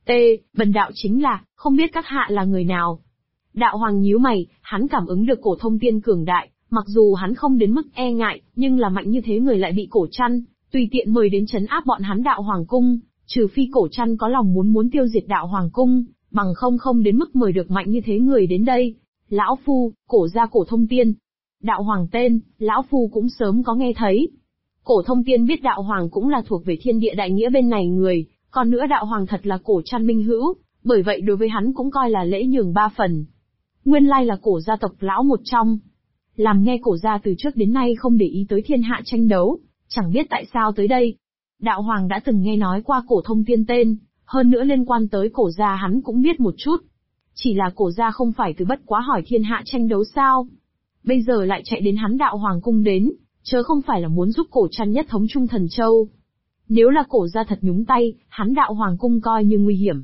T. Bần đạo chính là, không biết các hạ là người nào. Đạo hoàng nhíu mày, hắn cảm ứng được Cổ Thông Tiên cường đại, mặc dù hắn không đến mức e ngại, nhưng là mạnh như thế người lại bị Cổ Trăn tùy tiện mời đến trấn áp bọn hắn Đạo Hoàng cung, trừ phi Cổ Trăn có lòng muốn tiêu diệt Đạo Hoàng cung, bằng không đến mức mời được mạnh như thế người đến đây. Lão phu, Cổ gia Cổ Thông Tiên. Đạo Hoàng tên, lão phu cũng sớm có nghe thấy. Cổ Thông Tiên biết Đạo Hoàng cũng là thuộc về thiên địa đại nghĩa bên này người, còn nữa Đạo Hoàng thật là Cổ Trăn minh hữu, bởi vậy đối với hắn cũng coi là lễ nhường 3 phần. Nguyên lai là Cổ gia tộc lão một trong. Làm nghe Cổ gia từ trước đến nay không để ý tới thiên hạ tranh đấu, chẳng biết tại sao tới đây. Đạo Hoàng đã từng nghe nói qua Cổ Thông Tiên tên, hơn nữa liên quan tới Cổ gia hắn cũng biết một chút. Chỉ là Cổ gia không phải từ bất quá hỏi thiên hạ tranh đấu sao? Bây giờ lại chạy đến hắn Đạo Hoàng cung đến, chớ không phải là muốn giúp Cổ Trăn nhất thống Trung Thần Châu. Nếu là Cổ gia thật nhúng tay, hắn Đạo Hoàng cung coi như nguy hiểm.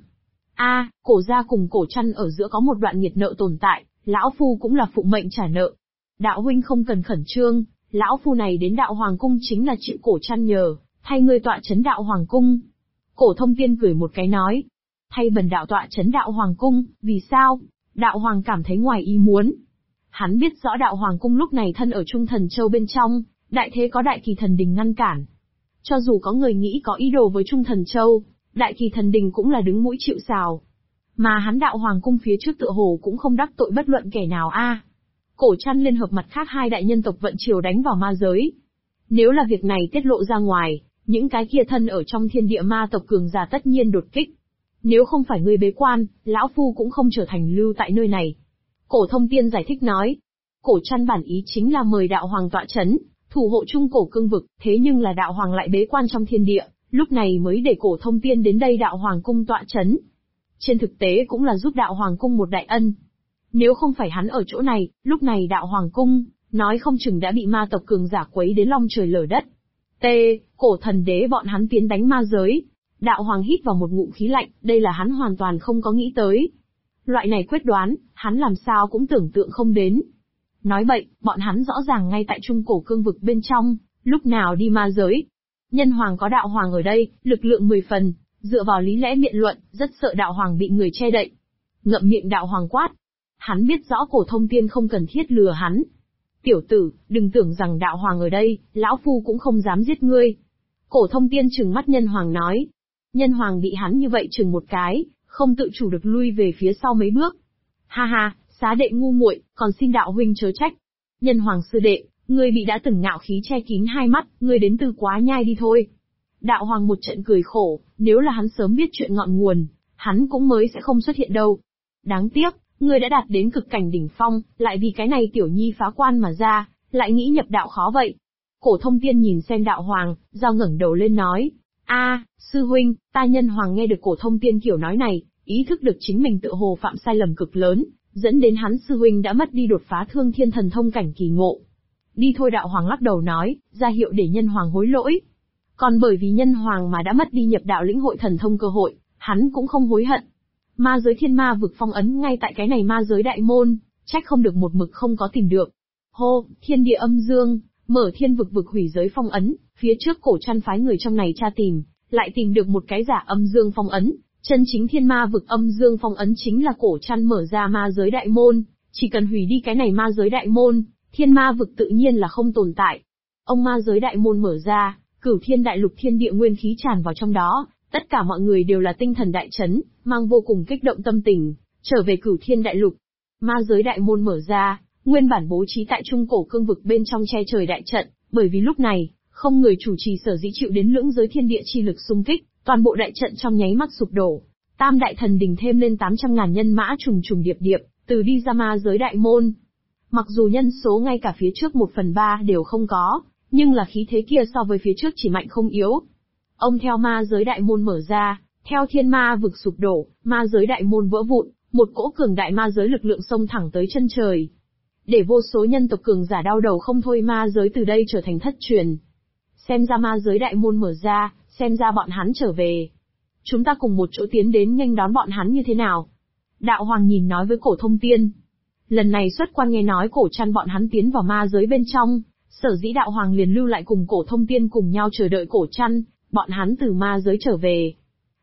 Cổ gia cùng Cổ Trăn ở giữa có một đoạn nghiệt nợ tồn tại, lão phu cũng là phụ mệnh trả nợ. Đạo huynh không cần khẩn trương, lão phu này đến Đạo Hoàng cung chính là chịu Cổ Trăn nhờ, thay ngươi tọa trấn Đạo Hoàng cung. Cổ Thông Tiên cười một cái nói, thay bần đạo tọa trấn Đạo Hoàng cung, vì sao? Đạo Hoàng cảm thấy ngoài ý muốn. Hắn biết rõ Đạo Hoàng cung lúc này thân ở Trung Thần Châu bên trong, đại thế có Đại Kỳ Thần Đình ngăn cản. Cho dù có người nghĩ có ý đồ với Trung Thần Châu, Đại Kỳ Thần Đình cũng là đứng mũi chịu sào. Mà hắn Đạo Hoàng cung phía trước tựa hồ cũng không đắc tội bất luận kẻ nào Cổ Trăn liên hợp mặt khác 2 đại nhân tộc vận triều đánh vào ma giới. Nếu là việc này tiết lộ ra ngoài, những cái kia thân ở trong thiên địa ma tộc cường giả tất nhiên đột kích. Nếu không phải ngươi bế quan, lão phu cũng không trở thành lưu tại nơi này. Cổ Thông Tiên giải thích nói. Cổ Trăn bản ý chính là mời Đạo Hoàng tọa trấn, thủ hộ Trung Cổ cương vực, thế nhưng là Đạo Hoàng lại bế quan trong thiên địa, lúc này mới để Cổ Thông Tiên đến đây Đạo Hoàng cung tọa trấn. Trên thực tế cũng là giúp Đạo Hoàng cung một đại ân. Nếu không phải hắn ở chỗ này, lúc này Đạo Hoàng cung, nói không chừng đã bị ma tộc cường giả quấy đến long trời lở đất. Cổ thần đế bọn hắn tiến đánh ma giới. Đạo Hoàng hít vào một ngụm khí lạnh, đây là hắn hoàn toàn không có nghĩ tới. Loại này quyết đoán, hắn làm sao cũng tưởng tượng không đến. Nói bậy, bọn hắn rõ ràng ngay tại Trung Cổ cương vực bên trong, lúc nào đi ma giới. Nhân Hoàng có Đạo Hoàng ở đây, lực lượng 10 phần, dựa vào lý lẽ biện luận, rất sợ Đạo Hoàng bị người che đậy. Ngậm miệng Đạo Hoàng quát. Hắn biết rõ Cổ Thông Tiên không cần thiết lừa hắn. Tiểu tử, đừng tưởng rằng Đạo Hoàng ở đây, lão phu cũng không dám giết ngươi. Cổ Thông Tiên trừng mắt Nhân Hoàng nói. Nhân Hoàng bị hắn như vậy chừng một cái, không tự chủ được lui về phía sau mấy bước. Ha ha, xá đệ ngu muội, còn xin đạo huynh chớ trách. Nhân Hoàng sư đệ, ngươi bị đã từng ngạo khí che kín 2 mắt, ngươi đến từ Quá Nhai đi thôi. Đạo Hoàng một trận cười khổ, nếu là hắn sớm biết chuyện ngọn nguồn, hắn cũng mới sẽ không xuất hiện đâu. Đáng tiếc, ngươi đã đạt đến cực cảnh đỉnh phong, lại vì cái này tiểu nhi phá quan mà ra, lại nghĩ nhập đạo khó vậy. Cổ Thông Tiên nhìn xem Đạo Hoàng, giao ngẩng đầu lên nói. Sư huynh, ta Nhân Hoàng nghe được Cổ Thông Tiên kiểu nói này, ý thức được chính mình tự hồ phạm sai lầm cực lớn, dẫn đến hắn sư huynh đã mất đi đột phá Thương Thiên Thần Thông cảnh kỳ ngộ. Đi thôi, Đạo Hoàng lắc đầu nói, ra hiệu để Nhân Hoàng hối lỗi. Còn bởi vì Nhân Hoàng mà đã mất đi nhập đạo lĩnh hội thần thông cơ hội, hắn cũng không hối hận. Ma giới thiên ma vực phong ấn ngay tại cái này ma giới đại môn, trách không được một mực không có tìm được. Hô, thiên địa âm dương, mở thiên vực vực hủy giới phong ấn, phía trước Cổ Trăn phái người trong này tra tìm, lại tìm được một cái giả âm dương phong ấn, chân chính thiên ma vực âm dương phong ấn chính là Cổ Trăn mở ra ma giới đại môn, chỉ cần hủy đi cái này ma giới đại môn, thiên ma vực tự nhiên là không tồn tại. Ông ma giới đại môn mở ra, cửu thiên đại lục thiên địa nguyên khí tràn vào trong đó, tất cả mọi người đều là tinh thần đại chấn, mang vô cùng kích động tâm tình, trở về cửu thiên đại lục. Ma giới đại môn mở ra, nguyên bản bố trí tại Trung Cổ cương vực bên trong che trời đại trận, bởi vì lúc này, không người chủ trì sở dĩ chịu đến lưỡng giới thiên địa chi lực xung kích, toàn bộ đại trận trong nháy mắt sụp đổ. Tam đại thần đình thêm lên 800.000 nhân mã trùng trùng điệp điệp, từ đi ra ma giới đại môn. Mặc dù nhân số ngay cả phía trước 1/3 đều không có, nhưng là khí thế kia so với phía trước chỉ mạnh không yếu. Ông theo ma giới đại môn mở ra, theo thiên ma vực sụp đổ, ma giới đại môn vỡ vụn, một cỗ cường đại ma giới lực lượng xông thẳng tới chân trời. Để vô số nhân tộc cường giả đau đầu không thôi, ma giới từ đây trở thành thất truyền. Xem ra ma giới đại môn mở ra, xem ra bọn hắn trở về. Chúng ta cùng một chỗ tiến đến nghênh đón bọn hắn như thế nào? Đạo Hoàng nhìn nói với Cổ Thông Tiên. Lần này xuất quan nghe nói Cổ Trăn bọn hắn tiến vào ma giới bên trong, sở dĩ Đạo Hoàng liền lưu lại cùng Cổ Thông Tiên cùng nhau chờ đợi Cổ Trăn, bọn hắn từ ma giới trở về.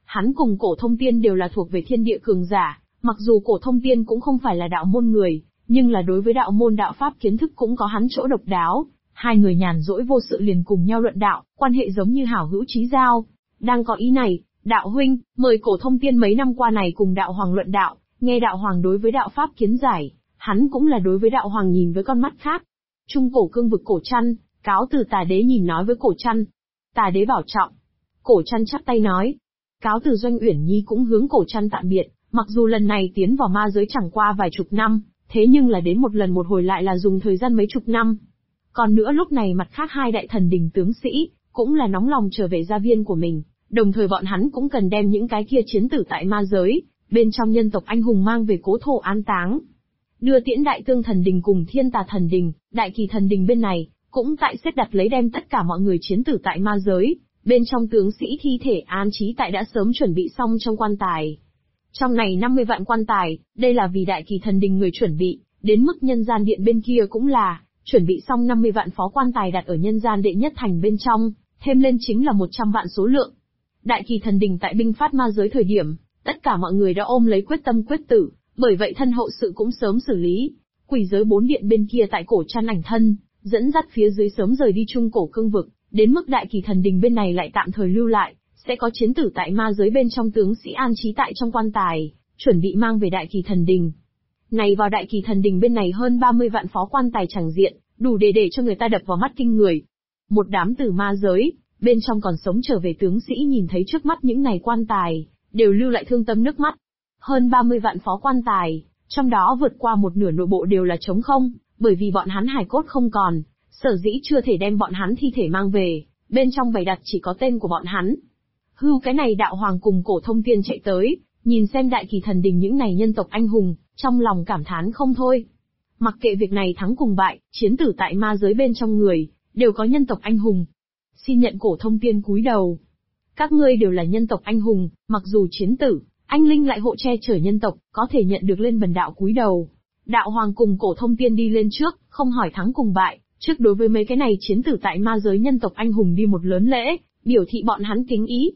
Hắn cùng Cổ Thông Tiên đều là thuộc về thiên địa cường giả, mặc dù Cổ Thông Tiên cũng không phải là đạo môn người, nhưng là đối với đạo môn đạo pháp kiến thức cũng có hắn chỗ độc đáo. Hai người nhàn rỗi vô sự liền cùng nhau luận đạo, quan hệ giống như hảo hữu chí giao. Đang có ý này, đạo huynh, mời Cổ Thông Tiên mấy năm qua này cùng đạo hoàng luận đạo, nghe đạo hoàng đối với đạo pháp kiến giải, hắn cũng là đối với đạo hoàng nhìn với con mắt khác. Trung cổ cương vực Cổ Trăn, cáo từ Tà Đế nhìn nói với Cổ Trăn. Tà Đế bảo trọng. Cổ Trăn chắp tay nói. Cáo từ Doanh Uyển Nhi cũng hướng Cổ Trăn tạm biệt, mặc dù lần này tiến vào ma giới chẳng qua vài chục năm, thế nhưng là đến một lần một hồi lại là dùng thời gian mấy chục năm. Còn nữa lúc này mặt khác hai đại thần đình tướng sĩ, cũng là nóng lòng trở về gia viên của mình, đồng thời bọn hắn cũng cần đem những cái kia chiến tử tại ma giới, bên trong nhân tộc anh hùng mang về cố thổ an táng. Đưa tiễn Đại Tương thần đình cùng Thiên Tà thần đình, Đại Kỳ thần đình bên này, cũng tại xếp đặt lấy đem tất cả mọi người chiến tử tại ma giới, bên trong tướng sĩ thi thể an trí tại đã sớm chuẩn bị xong trong quan tài. Trong này 50 vạn quan tài, đây là vì Đại Kỳ thần đình người chuẩn bị, đến mức nhân gian điện bên kia cũng là, chuẩn bị xong 50 vạn phó quan tài đặt ở nhân gian đệ nhất thành bên trong, thêm lên chính là 100 vạn số lượng. Đại Kỳ thần đình tại binh phát ma giới thời điểm, tất cả mọi người đã ôm lấy quyết tâm quyết tử, bởi vậy thân hậu sự cũng sớm xử lý. Quỷ giới 4 điện bên kia tại Cổ Trăn ảnh thân, dẫn dắt phía dưới sớm rời đi trung cổ cương vực, đến mức Đại Kỳ thần đình bên này lại tạm thời lưu lại, sẽ có chiến tử tại ma giới bên trong tướng sĩ an trí tại trong quan tài, chuẩn bị mang về Đại Kỳ thần đình. Này vào Đại Kỳ thần đình bên này hơn 30 vạn phó quan tài chẳng diện, đủ để cho người ta đập vào mắt kinh người. Một đám từ ma giới, bên trong còn sống trở về tướng sĩ nhìn thấy trước mắt những này quan tài, đều lưu lại thương tâm nước mắt. Hơn 30 vạn phó quan tài, trong đó vượt qua một nửa nội bộ đều là trống không, bởi vì bọn hắn hài cốt không còn, sở dĩ chưa thể đem bọn hắn thi thể mang về, bên trong bày đặt chỉ có tên của bọn hắn. Hưu cái này đạo hoàng cùng Cổ Thông Tiên chạy tới, nhìn xem Đại Kỳ thần đình những này nhân tộc anh hùng, trong lòng cảm thán không thôi. Mặc kệ việc này thắng cùng bại, chiến tử tại ma giới bên trong người, đều có nhân tộc anh hùng. Xin nhận Cổ Thông Tiên cúi đầu. Các ngươi đều là nhân tộc anh hùng, mặc dù chiến tử, anh linh lại hộ che chở nhân tộc, có thể nhận được lên bần đạo cúi đầu. Đạo hoàng cùng Cổ Thông Tiên đi lên trước, không hỏi thắng cùng bại, trước đối với mấy cái này chiến tử tại ma giới nhân tộc anh hùng đi một lớn lễ, biểu thị bọn hắn kính ý.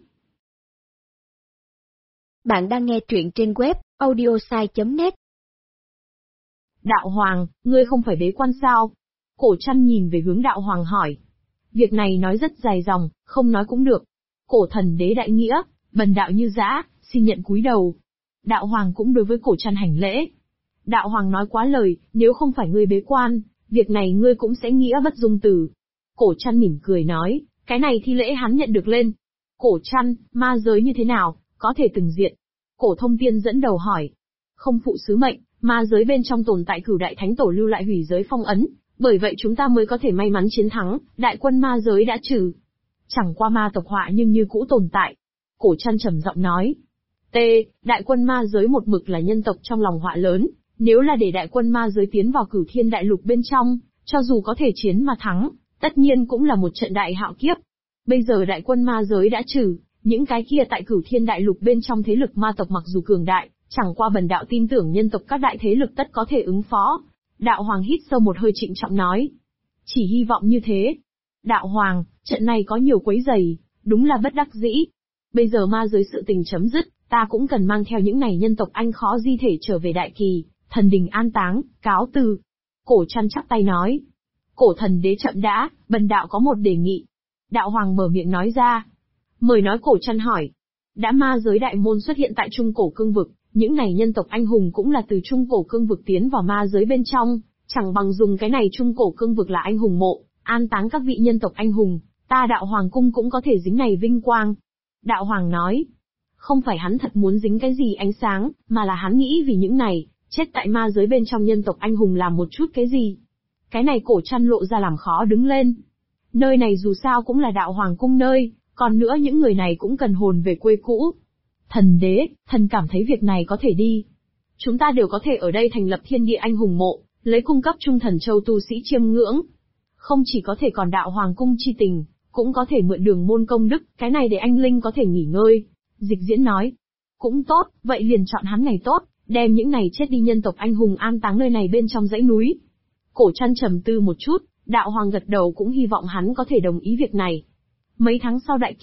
Bạn đang nghe truyện trên web audiosai.net. Đạo hoàng, ngươi không phải bế quan sao? Cổ Trăn nhìn về hướng đạo hoàng hỏi. Việc này nói rất dài dòng, không nói cũng được. Cổ thần đế đại nghĩa, bần đạo như dã, xin nhận cúi đầu. Đạo hoàng cũng đối với Cổ Trăn hành lễ. Đạo hoàng nói quá lời, nếu không phải ngươi bế quan, việc này ngươi cũng sẽ nghĩa bất dung từ. Cổ Trăn mỉm cười nói, cái này thi lễ hắn nhận được lên. Cổ Trăn, ma giới như thế nào, có thể từng diện? Cổ Thông Tiên dẫn đầu hỏi. Không phụ sứ mệnh, ma giới bên trong tồn tại cửu đại thánh tổ lưu lại hủy giới phong ấn, bởi vậy chúng ta mới có thể may mắn chiến thắng, đại quân ma giới đã trừ. Chẳng qua ma tộc họa nhưng như cũ tồn tại. Cổ Trăn trầm giọng nói. Đại quân ma giới một mực là nhân tộc trong lòng họa lớn, nếu là để đại quân ma giới tiến vào Cửu Thiên đại lục bên trong, cho dù có thể chiến mà thắng, tất nhiên cũng là một trận đại hạo kiếp. Bây giờ đại quân ma giới đã trừ, những cái kia tại Cửu Thiên đại lục bên trong thế lực ma tộc mặc dù cường đại, chẳng qua bần đạo tin tưởng nhân tộc các đại thế lực tất có thể ứng phó. Đạo hoàng hít sâu một hơi trịnh trọng nói. Chỉ hy vọng như thế. Đạo hoàng, trận này có nhiều quấy rầy, đúng là bất đắc dĩ. Bây giờ ma giới sự tình chấm dứt, ta cũng cần mang theo những này nhân tộc anh khó di thể trở về Đại Kỳ, thần đình an táng, cáo từ. Cổ Trăn chắp tay nói. Cổ thần đế chậm đã, bần đạo có một đề nghị. Đạo hoàng mở miệng nói ra. Mời nói. Cổ Trăn hỏi. Đã ma giới đại môn xuất hiện tại trung cổ cương vực, những này nhân tộc anh hùng cũng là từ trung cổ cương vực tiến vào ma giới bên trong, chẳng bằng dùng cái này trung cổ cương vực là anh hùng mộ, an táng các vị nhân tộc anh hùng, ta đạo hoàng cung cũng có thể dính này vinh quang. Đạo hoàng nói, không phải hắn thật muốn dính cái gì ánh sáng, mà là hắn nghĩ vì những này, chết tại ma giới bên trong nhân tộc anh hùng làm một chút cái gì. Cái này Cổ Trăn lộ ra làm khó đứng lên. Nơi này dù sao cũng là đạo hoàng cung nơi, còn nữa những người này cũng cần hồn về quê cũ. Thần đế, thần cảm thấy việc này có thể đi. Chúng ta đều có thể ở đây thành lập thiên địa anh hùng mộ, lấy cung cấp trung thần châu tu sĩ chiêm ngưỡng. Không chỉ có thể còn đạo hoàng cung chi tình, cũng có thể mượn đường môn công đức, cái này để anh Linh có thể nghỉ ngơi. Dịch Diễn nói. Cũng tốt, vậy liền chọn hắn ngày tốt, đem những này chết đi nhân tộc anh hùng an táng nơi này bên trong dãy núi. Cổ Trăn trầm tư một chút, đạo hoàng gật đầu cũng hy vọng hắn có thể đồng ý việc này. Mấy tháng sau Đại Kỳ,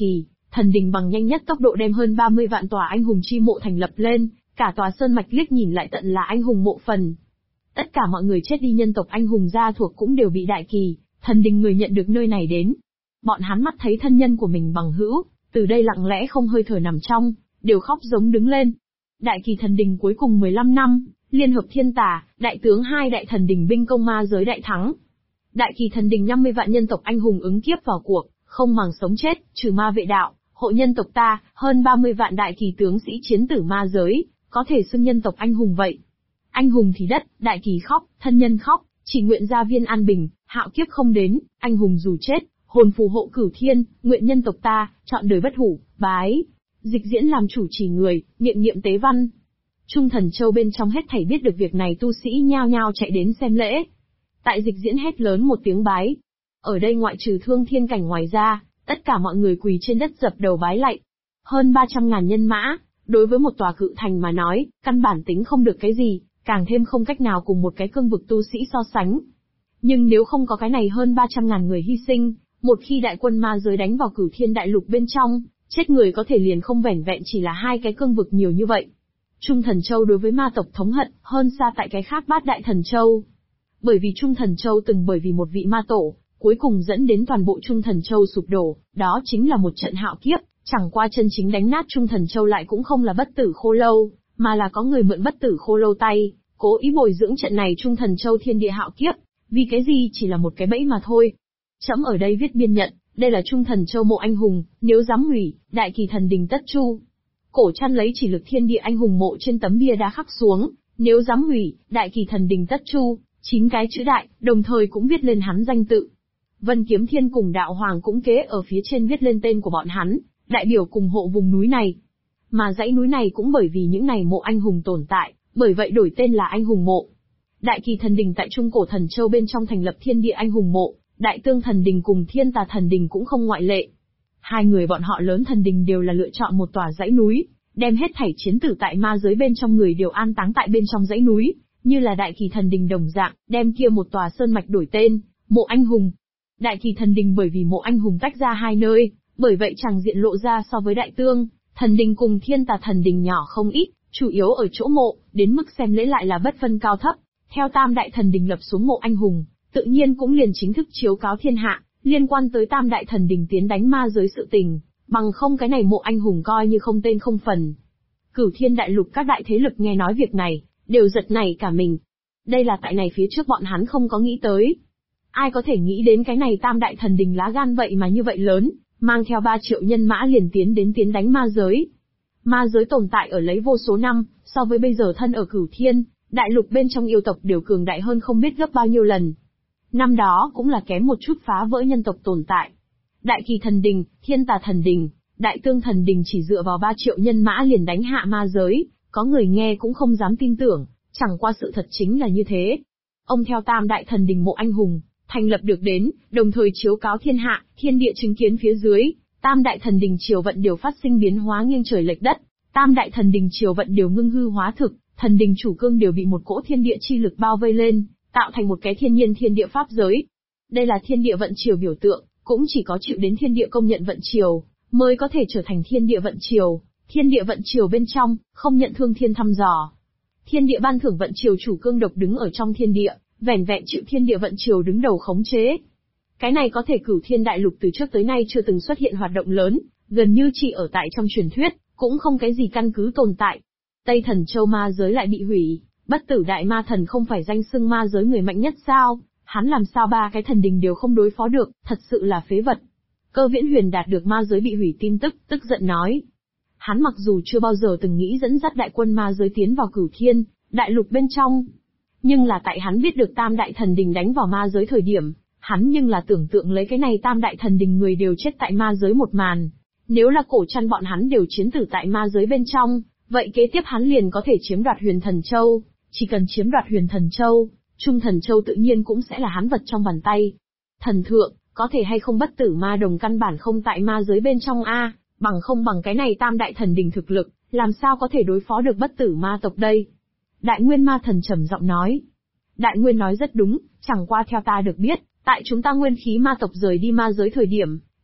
thần đình bằng nhanh nhất tốc độ đem hơn 30 vạn tòa anh hùng chi mộ thành lập lên, cả tòa sơn mạch liếc nhìn lại tận là anh hùng mộ phần. Tất cả mọi người chết đi nhân tộc anh hùng gia thuộc cũng đều bị Đại Kỳ, thần đình người nhận được nơi này đến. Bọn hắn mắt thấy thân nhân của mình bằng hữu, từ đây lặng lẽ không hơi thở nằm trong, đều khóc giống đứng lên. Đại Kỳ thần đình cuối cùng 15 năm, liên hợp thiên tà, đại tướng hai đại thần đình binh công ma giới đại thắng. Đại Kỳ thần đình 50 vạn nhân tộc anh hùng ứng kiếp vào cuộc, không màng sống chết, trừ ma vệ đạo, hộ nhân tộc ta, hơn 30 vạn Đại Kỳ tướng sĩ chiến tử ma giới, có thể xưng nhân tộc anh hùng vậy. Anh hùng thì đất, Đại Kỳ khóc, thân nhân khóc, chỉ nguyện gia viên an bình, hạo kiếp không đến, anh hùng dù chết, hồn phù hộ cửu thiên, nguyện nhân tộc ta, chọn đời bất hủ, bái. Dịch diễn làm chủ trì người, niệm niệm tế văn. Trung Thần Châu bên trong hết thảy biết được việc này tu sĩ nhao nhao chạy đến xem lễ. Tại dịch diễn hét lớn một tiếng bái. Ở đây ngoại trừ Thương Thiên Cảnh ngoài ra, tất cả mọi người quỳ trên đất dập đầu bái lạy. Hơn 300.000 nhân mã, đối với một tòa cự thành mà nói, căn bản tính không được cái gì, càng thêm không cách nào cùng một cái cương vực tu sĩ so sánh. Nhưng nếu không có cái này hơn 300.000 người hy sinh, một khi đại quân ma giới đánh vào Cửu Thiên đại lục bên trong, chết người có thể liền không vẻn vẹn chỉ là hai cái cương vực nhiều như vậy. Trung Thần Châu đối với ma tộc thống hận, hơn xa tại cái khác Bát Đại Thần Châu. Bởi vì Trung Thần Châu từng bởi vì một vị ma tổ, cuối cùng dẫn đến toàn bộ Trung Thần Châu sụp đổ, đó chính là một trận hạo kiếp, chẳng qua chân chính đánh nát Trung Thần Châu lại cũng không là Bất Tử Khô Lâu, mà là có người mượn Bất Tử Khô Lâu tay, cố ý bồi dưỡng trận này Trung Thần Châu thiên địa hạo kiếp, vì cái gì chỉ là một cái bẫy mà thôi. Trẫm ở đây viết biên nhận, đây là Trung Thần Châu mộ anh hùng, nếu dám hủy, Đại Kỳ thần đình tất chu. Cổ Trăn lấy chỉ lực thiên địa anh hùng mộ trên tấm bia đá khắc xuống, nếu dám hủy, Đại Kỳ thần đình tất chu, 9 cái chữ đại, đồng thời cũng viết lên hắn danh tự. Vân Kiếm Thiên cùng Đạo Hoàng cũng kế ở phía trên viết lên tên của bọn hắn, đại biểu cùng hộ vùng núi này. Mà dãy núi này cũng bởi vì những này mộ anh hùng tồn tại, bởi vậy đổi tên là anh hùng mộ. Đại Kỳ thần đình tại Trung Cổ Thần Châu bên trong thành lập thiên địa anh hùng mộ, Đại Tương thần đình cùng Thiên Tà thần đình cũng không ngoại lệ. Hai người bọn họ lớn thần đình đều là lựa chọn một tòa dãy núi, đem hết thảy chiến tử tại ma giới bên trong người đều an táng tại bên trong dãy núi, như là Đại Kỳ thần đình đồng dạng, đem kia một tòa sơn mạch đổi tên, mộ anh hùng. Đại Kỳ thần đình bởi vì mộ anh hùng tách ra hai nơi, bởi vậy chẳng diện lộ ra so với Đại Tương thần đình cùng Thiên Tà thần đình nhỏ không ít, chủ yếu ở chỗ mộ, đến mức xem lễ lại là bất phân cao thấp. Theo Tam Đại thần đình lập xuống mộ anh hùng, tự nhiên cũng liền chính thức chiếu cáo thiên hạ, liên quan tới Tam Đại thần đình tiến đánh ma giới sự tình, bằng không cái này mộ anh hùng coi như không tên không phần. Cửu Thiên đại lục các đại thế lực nghe nói việc này, đều giật nảy cả mình. Đây là tại này phía trước bọn hắn không có nghĩ tới. Ai có thể nghĩ đến cái này Tam Đại thần đình lá gan vậy mà như vậy lớn, mang theo 3 triệu nhân mã liền tiến đánh ma giới. Ma giới tồn tại ở lấy vô số năm, so với bây giờ thân ở Cửu Thiên đại lục bên trong yêu tộc đều cường đại hơn không biết gấp bao nhiêu lần. Năm đó cũng là kém một chút phá vỡ nhân tộc tồn tại. Đại Kỳ thần đình, Thiên Tà thần đình, Đại Tương thần đình chỉ dựa vào 3 triệu nhân mã liền đánh hạ ma giới, có người nghe cũng không dám tin tưởng, chẳng qua sự thật chính là như thế. Ông theo Tam Đại thần đình mộ anh hùng, thành lập được đến, đồng thời chiếu cáo thiên hạ, thiên địa chứng kiến phía dưới, Tam Đại thần đình triều vận đều phát sinh biến hóa nghiêng trời lệch đất, Tam Đại thần đình triều vận đều ngưng hư hóa thực, thần đình chủ cương đều bị một cỗ thiên địa chi lực bao vây lên, tạo thành một cái thiên nhiên thiên địa pháp giới. Đây là thiên địa vận triều biểu tượng, cũng chỉ có chịu đến thiên địa công nhận vận triều, mới có thể trở thành thiên địa vận triều. Thiên địa vận triều bên trong, không nhận thương thiên thăm dò. Thiên địa ban thưởng vận triều chủ cương độc đứng ở trong thiên địa, vẻn vẹn chịu thiên địa vận triều đứng đầu khống chế. Cái này có thể Cửu Thiên đại lục từ trước tới nay chưa từng xuất hiện hoạt động lớn, gần như chỉ ở tại trong truyền thuyết, cũng không cái gì căn cứ tồn tại. Tây Thần Châu ma giới lại bị hủy, Bất Tử Đại Ma Thần không phải danh xưng ma giới người mạnh nhất sao? Hắn làm sao 3 cái thần đình đều không đối phó được, thật sự là phế vật. Cơ Viễn Huyền đạt được ma giới bị hủy tin tức, tức giận nói. Hắn mặc dù chưa bao giờ từng nghĩ dẫn dắt đại quân ma giới tiến vào Cửu Thiên đại lục bên trong, nhưng là tại hắn biết được Tam Đại thần đình đánh vào ma giới thời điểm, hắn nhưng là tưởng tượng lấy cái này Tam Đại thần đình người đều chết tại ma giới một màn. Nếu là Cổ Trăn bọn hắn đều chiến tử tại ma giới bên trong, vậy kế tiếp hắn liền có thể chiếm đoạt Huyền Thần Châu, chỉ cần chiếm đoạt Huyền Thần Châu, Trung Thần Châu tự nhiên cũng sẽ là hắn vật trong bàn tay. Thần thượng, có thể hay không Bất Tử Ma Đồng căn bản không tại ma giới bên trong a, bằng không bằng cái này Tam Đại thần đình thực lực, làm sao có thể đối phó được Bất Tử Ma tộc đây? Đại Nguyên Ma Thần trầm giọng nói. Đại Nguyên nói rất đúng, chẳng qua theo ta được biết, tại chúng ta nguyên khí ma tộc rời đi ma giới thời điểm,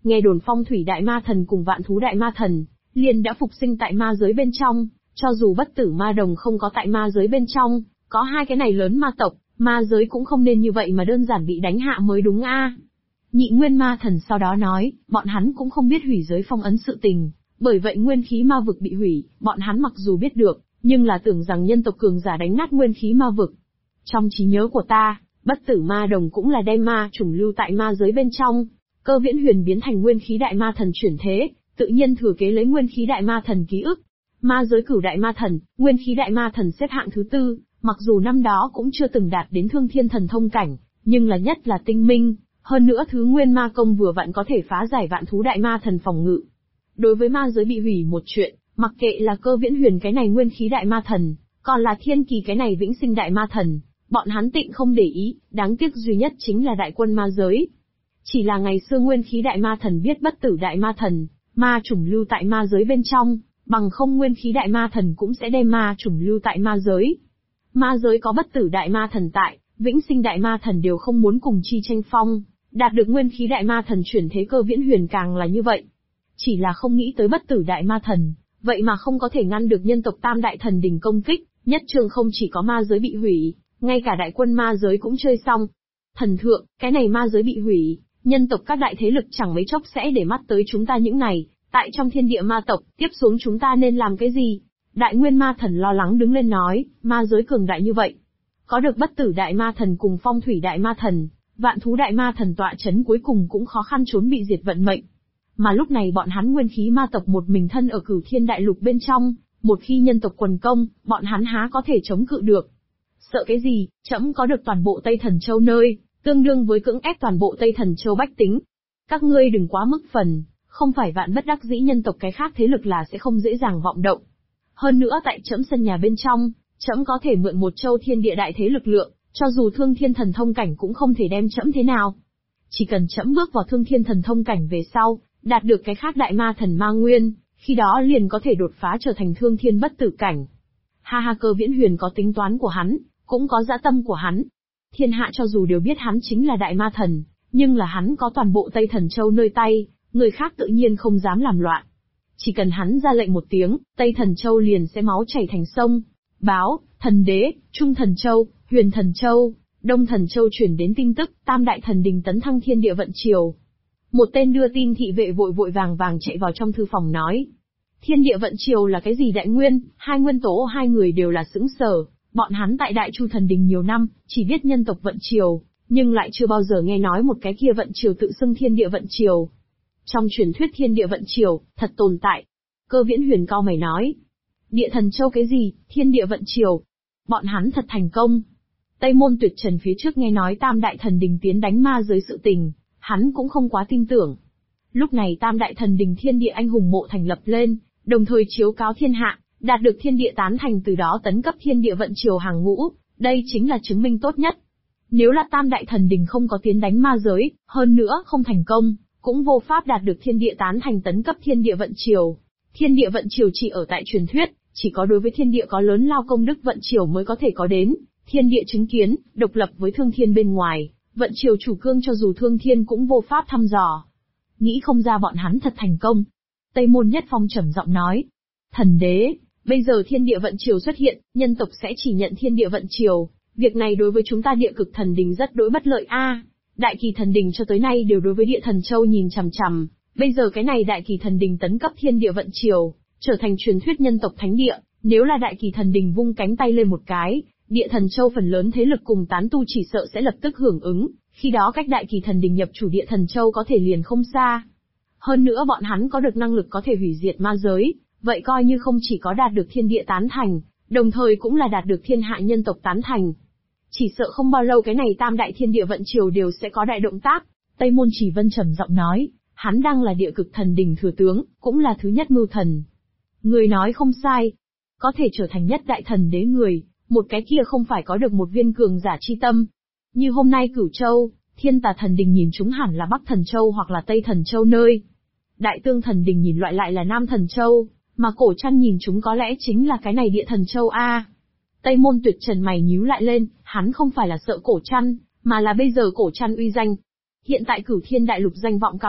nghe đồn phong thủy đại ma thần cùng vạn thú đại ma thần, liền đã phục sinh tại ma giới bên trong, cho dù bất tử ma đồng không có tại ma giới bên trong, có hai cái này lớn ma tộc, ma giới cũng không nên như vậy mà đơn giản bị đánh hạ mới đúng a. Nhị nguyên ma thần sau đó nói, bọn hắn cũng không biết hủy giới phong ấn sự tình, bởi vậy nguyên khí ma vực bị hủy, bọn hắn mặc dù biết được, nhưng là tưởng rằng nhân tộc cường giả đánh nát nguyên khí ma vực. Trong trí nhớ của ta, bất tử ma đồng cũng là đem ma chủng lưu tại ma giới bên trong, Cơ Viễn Huyền biến thành nguyên khí đại ma thần chuyển thế, tự nhiên thừa kế lấy nguyên khí đại ma thần ký ức. Ma giới cửu đại ma thần, nguyên khí đại ma thần xếp hạng thứ tư, mặc dù năm đó cũng chưa từng đạt đến thương thiên thần thông cảnh, nhưng là nhất là tinh minh, hơn nữa thứ nguyên ma công vừa vặn có thể phá giải vạn thú đại ma thần phòng ngự. Đối với ma giới bị hủy một chuyện, mặc kệ là Cơ Viễn Huyền cái này nguyên khí đại ma thần, còn là Thiên Kỳ cái này vĩnh sinh đại ma thần, bọn hắn tịnh không để ý, đáng tiếc duy nhất chính là đại quân ma giới. Chỉ là ngày xưa nguyên khí đại ma thần biết bất tử đại ma thần, ma chủng lưu tại ma giới bên trong, bằng không nguyên khí đại ma thần cũng sẽ đem ma chủng lưu tại ma giới. Ma giới có bất tử đại ma thần tại, vĩnh sinh đại ma thần đều không muốn cùng chi tranh phong, đạt được nguyên khí đại ma thần chuyển thế Cơ Viễn Huyền càng là như vậy. Chỉ là không nghĩ tới bất tử đại ma thần, vậy mà không có thể ngăn được nhân tộc tam đại thần đỉnh công kích, nhất trường không chỉ có ma giới bị hủy, ngay cả đại quân ma giới cũng chơi xong. Thần thượng, cái này ma giới bị hủy, nhân tộc các đại thế lực chẳng mấy chốc sẽ để mắt tới chúng ta những này, tại trong thiên địa ma tộc, tiếp xuống chúng ta nên làm cái gì? Đại nguyên ma thần lo lắng đứng lên nói, ma giới cường đại như vậy. Có được bất tử đại ma thần cùng phong thủy đại ma thần, vạn thú đại ma thần tọa chấn cuối cùng cũng khó khăn trốn bị diệt vận mệnh. Mà lúc này bọn hắn nguyên khí ma tộc một mình thân ở cửu thiên đại lục bên trong, một khi nhân tộc quần công, bọn hắn há có thể chống cự được. Sợ cái gì, trẫm có được toàn bộ Tây Thần Châu nơi, tương đương với cưỡng ép toàn bộ Tây Thần Châu bách tính. Các ngươi đừng quá mức phần, không phải vạn bất đắc dĩ nhân tộc cái khác thế lực là sẽ không dễ dàng vọng động. Hơn nữa tại trẫm sân nhà bên trong, trẫm có thể mượn một châu thiên địa đại thế lực lượng, cho dù thương thiên thần thông cảnh cũng không thể đem trẫm thế nào. Chỉ cần trẫm bước vào thương thiên thần thông cảnh về sau, đạt được cái khác đại ma thần ma nguyên, khi đó liền có thể đột phá trở thành thương thiên bất tử cảnh. Ha ha, Cơ Viễn Huyền có tính toán của hắn, cũng có dã tâm của hắn. Thiên hạ cho dù đều biết hắn chính là đại ma thần, nhưng là hắn có toàn bộ Tây Thần Châu nơi tay, người khác tự nhiên không dám làm loạn. Chỉ cần hắn ra lệnh một tiếng, Tây Thần Châu liền sẽ máu chảy thành sông. Báo, Thần Đế, Trung Thần Châu, Huyền Thần Châu, Đông Thần Châu chuyển đến tin tức, tam đại thần đình tấn thăng thiên địa vận triều. Một tên đưa tin thị vệ vội vội vàng vàng chạy vào trong thư phòng nói. Thiên địa vận triều là cái gì đại nguyên, hai nguyên tố hai người đều là sững sờ, bọn hắn tại đại chu thần đình nhiều năm, chỉ biết nhân tộc vận triều, nhưng lại chưa bao giờ nghe nói một cái kia vận triều tự xưng thiên địa vận triều. Trong truyền thuyết thiên địa vận triều, thật tồn tại. Cơ Viễn Huyền cau mày nói. Địa Thần Châu cái gì, thiên địa vận triều? Bọn hắn thật thành công. Tây Môn Tuyệt Trần phía trước nghe nói tam đại thần đình tiến đánh ma giới sự tình, hắn cũng không quá tin tưởng. Lúc này tam đại thần đình thiên địa anh hùng mộ thành lập lên, đồng thời chiếu cáo thiên hạ, đạt được thiên địa tán thành, từ đó tấn cấp thiên địa vận triều hàng ngũ, đây chính là chứng minh tốt nhất. Nếu là tam đại thần đình không có tiến đánh ma giới, hơn nữa không thành công, cũng vô pháp đạt được thiên địa tán thành tấn cấp thiên địa vận triều. Thiên địa vận triều chỉ ở tại truyền thuyết, chỉ có đối với thiên địa có lớn lao công đức vận triều mới có thể có đến, thiên địa chứng kiến, độc lập với thương thiên bên ngoài, vận triều chủ cương cho dù thương thiên cũng vô pháp thăm dò. Nghĩ không ra bọn hắn thật thành công. Tây Môn Nhất Phong trầm giọng nói. Thần đế, bây giờ thiên địa vận triều xuất hiện, nhân tộc sẽ chỉ nhận thiên địa vận triều, việc này đối với chúng ta địa cực thần đình rất đối bất lợi a. Đại kỳ thần đình cho tới nay đều đối với địa thần châu nhìn chằm chằm, bây giờ cái này đại kỳ thần đình tấn cấp thiên địa vận triều, trở thành truyền thuyết nhân tộc thánh địa, nếu là đại kỳ thần đình vung cánh tay lên một cái, địa thần châu phần lớn thế lực cùng tán tu chỉ sợ sẽ lập tức hưởng ứng, khi đó cách đại kỳ thần đình nhập chủ địa thần châu có thể liền không xa. Hơn nữa bọn hắn có được năng lực có thể hủy diệt ma giới, vậy coi như không chỉ có đạt được thiên địa tán thành, đồng thời cũng là đạt được thiên hạ nhân tộc tán thành. Chỉ sợ không bao lâu cái này tam đại thiên địa vận triều đều sẽ có đại động tác. Tây Môn Chỉ Vân trầm giọng nói, hắn đang là địa cực thần đình thừa tướng, cũng là thứ nhất mưu thần. Người nói không sai, có thể trở thành nhất đại thần đế người, một cái kia không phải có được một viên cường giả chi tâm. Như hôm nay Cửu Châu, Thiên Tà thần đình nhìn chúng hẳn là Bắc Thần Châu hoặc là Tây Thần Châu nơi. Đại Tương thần đình nhìn loại lại là Nam Thần Châu, mà Cổ Trăn nhìn chúng có lẽ chính là cái này Địa Thần Châu a. Tây Môn Tuyệt Trần mày nhíu lại lên, hắn không phải là sợ Cổ Trăn, mà là bây giờ Cổ Trăn uy danh. Hiện tại Cửu Thiên Đại Lục danh vọng cao nhất,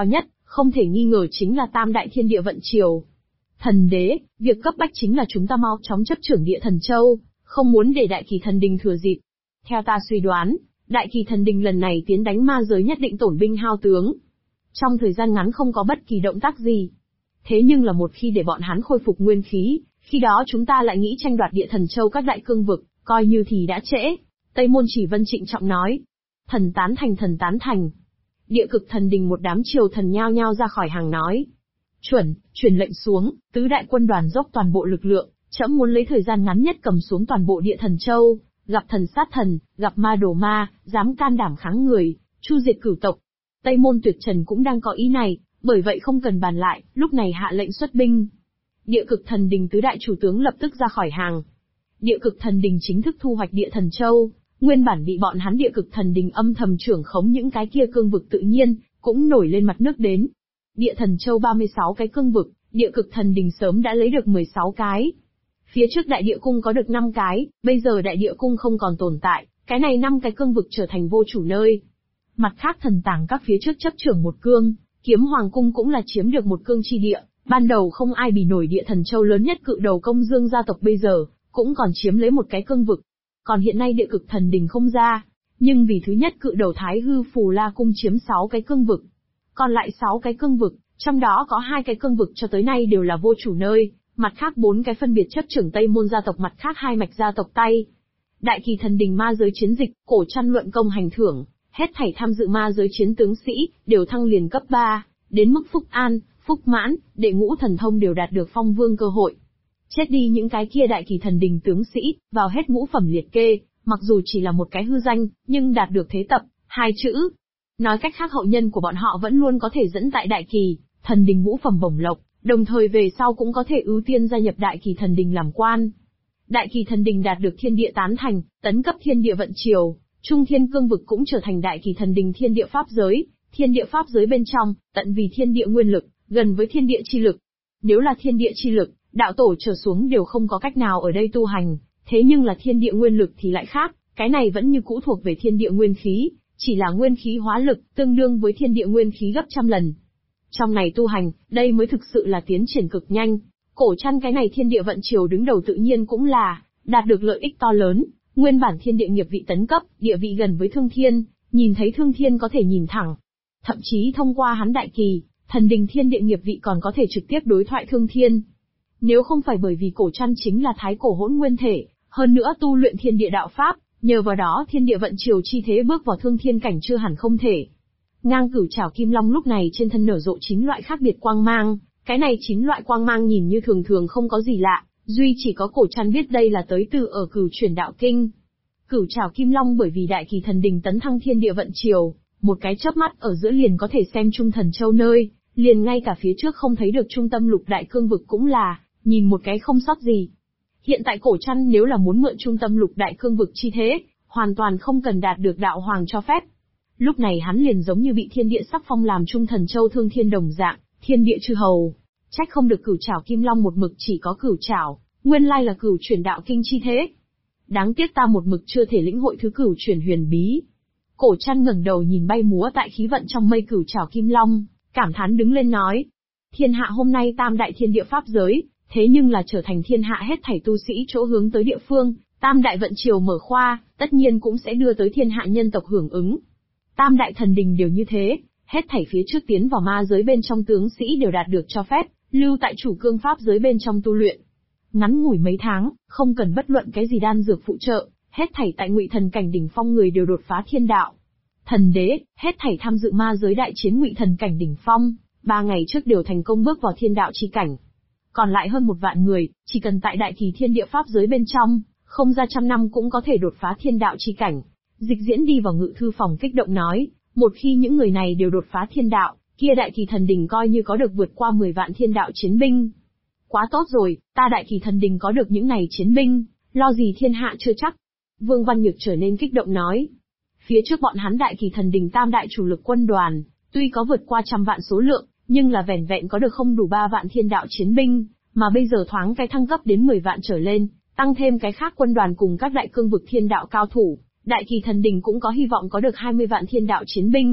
không thể nghi ngờ chính là tam đại thiên địa vận triều. Thần đế, việc cấp bách chính là chúng ta mau chóng chấp trưởng Địa Thần Châu, không muốn để Đại Kỳ Thần Đình thừa dịp. Theo ta suy đoán, Đại Kỳ Thần Đình lần này tiến đánh ma giới nhất định tổn binh hao tướng. Trong thời gian ngắn không có bất kỳ động tác gì. Thế nhưng là một khi để bọn hắn khôi phục nguyên khí, khi đó chúng ta lại nghĩ tranh đoạt Địa Thần Châu các đại cương vực, coi như thì đã trễ. Tây Môn Chỉ Vân trịnh trọng nói. Thần tán thành, thần tán thành. Địa Cực Thần Đình một đám triều thần nhao nhao ra khỏi hàng nói. Chuẩn, truyền lệnh xuống, tứ đại quân đoàn dốc toàn bộ lực lượng, trẫm muốn lấy thời gian ngắn nhất cầm xuống toàn bộ Địa Thần Châu, gặp thần sát thần, gặp ma đổ ma, dám can đảm kháng người, chu diệt cửu tộc. Tây Môn Tuyệt Trần cũng đang có ý này, bởi vậy không cần bàn lại, lúc này hạ lệnh xuất binh. Địa Cực Thần Đình tứ đại chủ tướng lập tức ra khỏi hàng. Địa Cực Thần Đình chính thức thu hoạch Địa Thần Châu, nguyên bản bị bọn hắn Địa Cực Thần Đình âm thầm trưởng khống những cái kia cương vực tự nhiên, cũng nổi lên mặt nước đến. Địa Thần Châu 36 cái cương vực, Địa Cực Thần Đình sớm đã lấy được 16 cái. Phía trước Đại Địa Cung có được 5 cái, bây giờ Đại Địa Cung không còn tồn tại, cái này 5 cái cương vực trở thành vô chủ nơi. Mặt khác thần tàng các phía trước chấp trưởng một cương, Kiếm Hoàng Cung cũng là chiếm được một cương chi địa, ban đầu không ai bì nổi Địa Thần Châu lớn nhất Cự Đầu Công Dương gia tộc bây giờ, cũng còn chiếm lấy một cái cương vực. Còn hiện nay Địa Cực Thần Đình không ra, nhưng vì thứ nhất Cự Đầu Thái Hư Phù La Cung chiếm 6 cái cương vực. Còn lại 6 cái cương vực, trong đó có 2 cái cương vực cho tới nay đều là vô chủ nơi, mặt khác 4 cái phân biệt chấp trưởng Tây Môn gia tộc, mặt khác 2 mạch gia tộc Tây. Đại Kỳ Thần Đình ma giới chiến dịch, cổ chăn luận công hành thưởng, hết thảy tham dự ma giới chiến tướng sĩ, đều thăng liền cấp 3, đến mức Phúc An, Phúc Mãn, Đệ Ngũ Thần Thông đều đạt được phong vương cơ hội. Chết đi những cái kia Đại Kỳ Thần Đình tướng sĩ, vào hết ngũ phẩm liệt kê, mặc dù chỉ là một cái hư danh, nhưng đạt được thế tập, 2 chữ. Nói cách khác hậu nhân của bọn họ vẫn luôn có thể dẫn tại Đại Kỳ Thần Đình ngũ phẩm bổng lộc, đồng thời về sau cũng có thể ưu tiên gia nhập Đại Kỳ Thần Đình làm quan. Đại Kỳ Thần Đình đạt được thiên địa tán thành, tấn cấp thiên địa vận triều, Trung Thiên cương vực cũng trở thành Đại Kỳ Thần Đình thiên địa pháp giới, thiên địa pháp giới bên trong, tận vì thiên địa nguyên lực, gần với thiên địa chi lực. Nếu là thiên địa chi lực, đạo tổ trở xuống đều không có cách nào ở đây tu hành, thế nhưng là thiên địa nguyên lực thì lại khác, cái này vẫn như cũ thuộc về thiên địa nguyên khí, chỉ là nguyên khí hóa lực, tương đương với thiên địa nguyên khí gấp trăm lần. Trong này tu hành, đây mới thực sự là tiến triển cực nhanh. Cổ chăn cái này thiên địa vận triều đứng đầu tự nhiên cũng là đạt được lợi ích to lớn, nguyên bản thiên địa nghiệp vị tấn cấp, địa vị gần với Thương Thiên, nhìn thấy Thương Thiên có thể nhìn thẳng. Thậm chí thông qua hắn Đại Kỳ Thần Đình thiên địa nghiệp vị còn có thể trực tiếp đối thoại Thương Thiên. Nếu không phải bởi vì cổ chăn chính là thái cổ hỗn nguyên thể, hơn nữa tu luyện thiên địa đạo pháp, nhờ vào đó thiên địa vận triều chi thế bước vào Thương Thiên cảnh chưa hẳn không thể. Ngang Cửu Trảo Kim Long lúc này trên thân nở rộ 9 loại khác biệt quang mang, cái này 9 loại quang mang nhìn như thường thường không có gì lạ, duy chỉ có cổ chăn biết đây là tới từ ở Cửu Chuyển Đạo Kinh. Cửu Trảo Kim Long bởi vì Đại Kỳ Thần Đình tấn thăng thiên địa vận triều, một cái chớp mắt ở giữa liền có thể xem Trung Thần Châu nơi, liền ngay cả phía trước không thấy được trung tâm lục đại cương vực cũng là nhìn một cái không sót gì. Hiện tại cổ chăn nếu là muốn mượn trung tâm lục đại cương vực chi thế, hoàn toàn không cần đạt được đạo hoàng cho phép. Lúc này hắn liền giống như bị thiên địa sắc phong làm Trung Thần Châu Thương Thiên đồng dạng, thiên địa chư hầu. Trách không được Cửu Trảo Kim Long một mực chỉ có cửu trảo, nguyên lai là Cửu Chuyển Đạo Kinh chi thế. Đáng tiếc ta một mực chưa thể lĩnh hội thứ Cửu Chuyển huyền bí. Cổ chăn ngẩng đầu nhìn bay múa tại khí vận trong mây Cửu Trảo Kim Long, cảm thán đứng lên nói: Thiên hạ hôm nay tam đại thiên địa pháp giới, thế nhưng là trở thành thiên hạ hết thảy tu sĩ chỗ hướng tới địa phương, tam đại vận triều mở khoa, tất nhiên cũng sẽ đưa tới thiên hạ nhân tộc hưởng ứng. Tam đại thần đình đều như thế, hết thảy phía trước tiến vào ma giới bên trong tướng sĩ đều đạt được cho phép, lưu tại chủ cương pháp giới bên trong tu luyện. Ngắn ngủi mấy tháng, không cần bất luận cái gì đan dược phụ trợ, hết thảy tại Ngụy Thần cảnh đỉnh phong người đều đột phá thiên đạo. Thần đế, hết thảy tham dự ma giới đại chiến Ngụy Thần cảnh đỉnh phong, 3 ngày trước đều thành công bước vào thiên đạo chi cảnh. Còn lại hơn 1 vạn người, chỉ cần tại Đại Kỳ thiên địa pháp giới bên trong, không ra trăm năm cũng có thể đột phá thiên đạo chi cảnh. Dịch Diễn đi vào ngự thư phòng kích động nói, một khi những người này đều đột phá thiên đạo, kia Đại Kỳ thần đình coi như có được vượt qua 10 vạn thiên đạo chiến binh. Quá tốt rồi, ta Đại Kỳ thần đình có được những này chiến binh, lo gì thiên hạ chưa chắc. Vương Văn Nhược trở nên kích động nói. Phía trước bọn hắn Đại Kỳ thần đình tam đại chủ lực quân đoàn, tuy có vượt qua 100 vạn số lượng, nhưng là vẻn vẹn có được không đủ 3 vạn thiên đạo chiến binh, mà bây giờ thoáng cái thăng cấp đến 10 vạn trở lên, tăng thêm cái khác quân đoàn cùng các đại cương vực thiên đạo cao thủ, Đại Kỳ thần đình cũng có hy vọng có được 20 vạn thiên đạo chiến binh,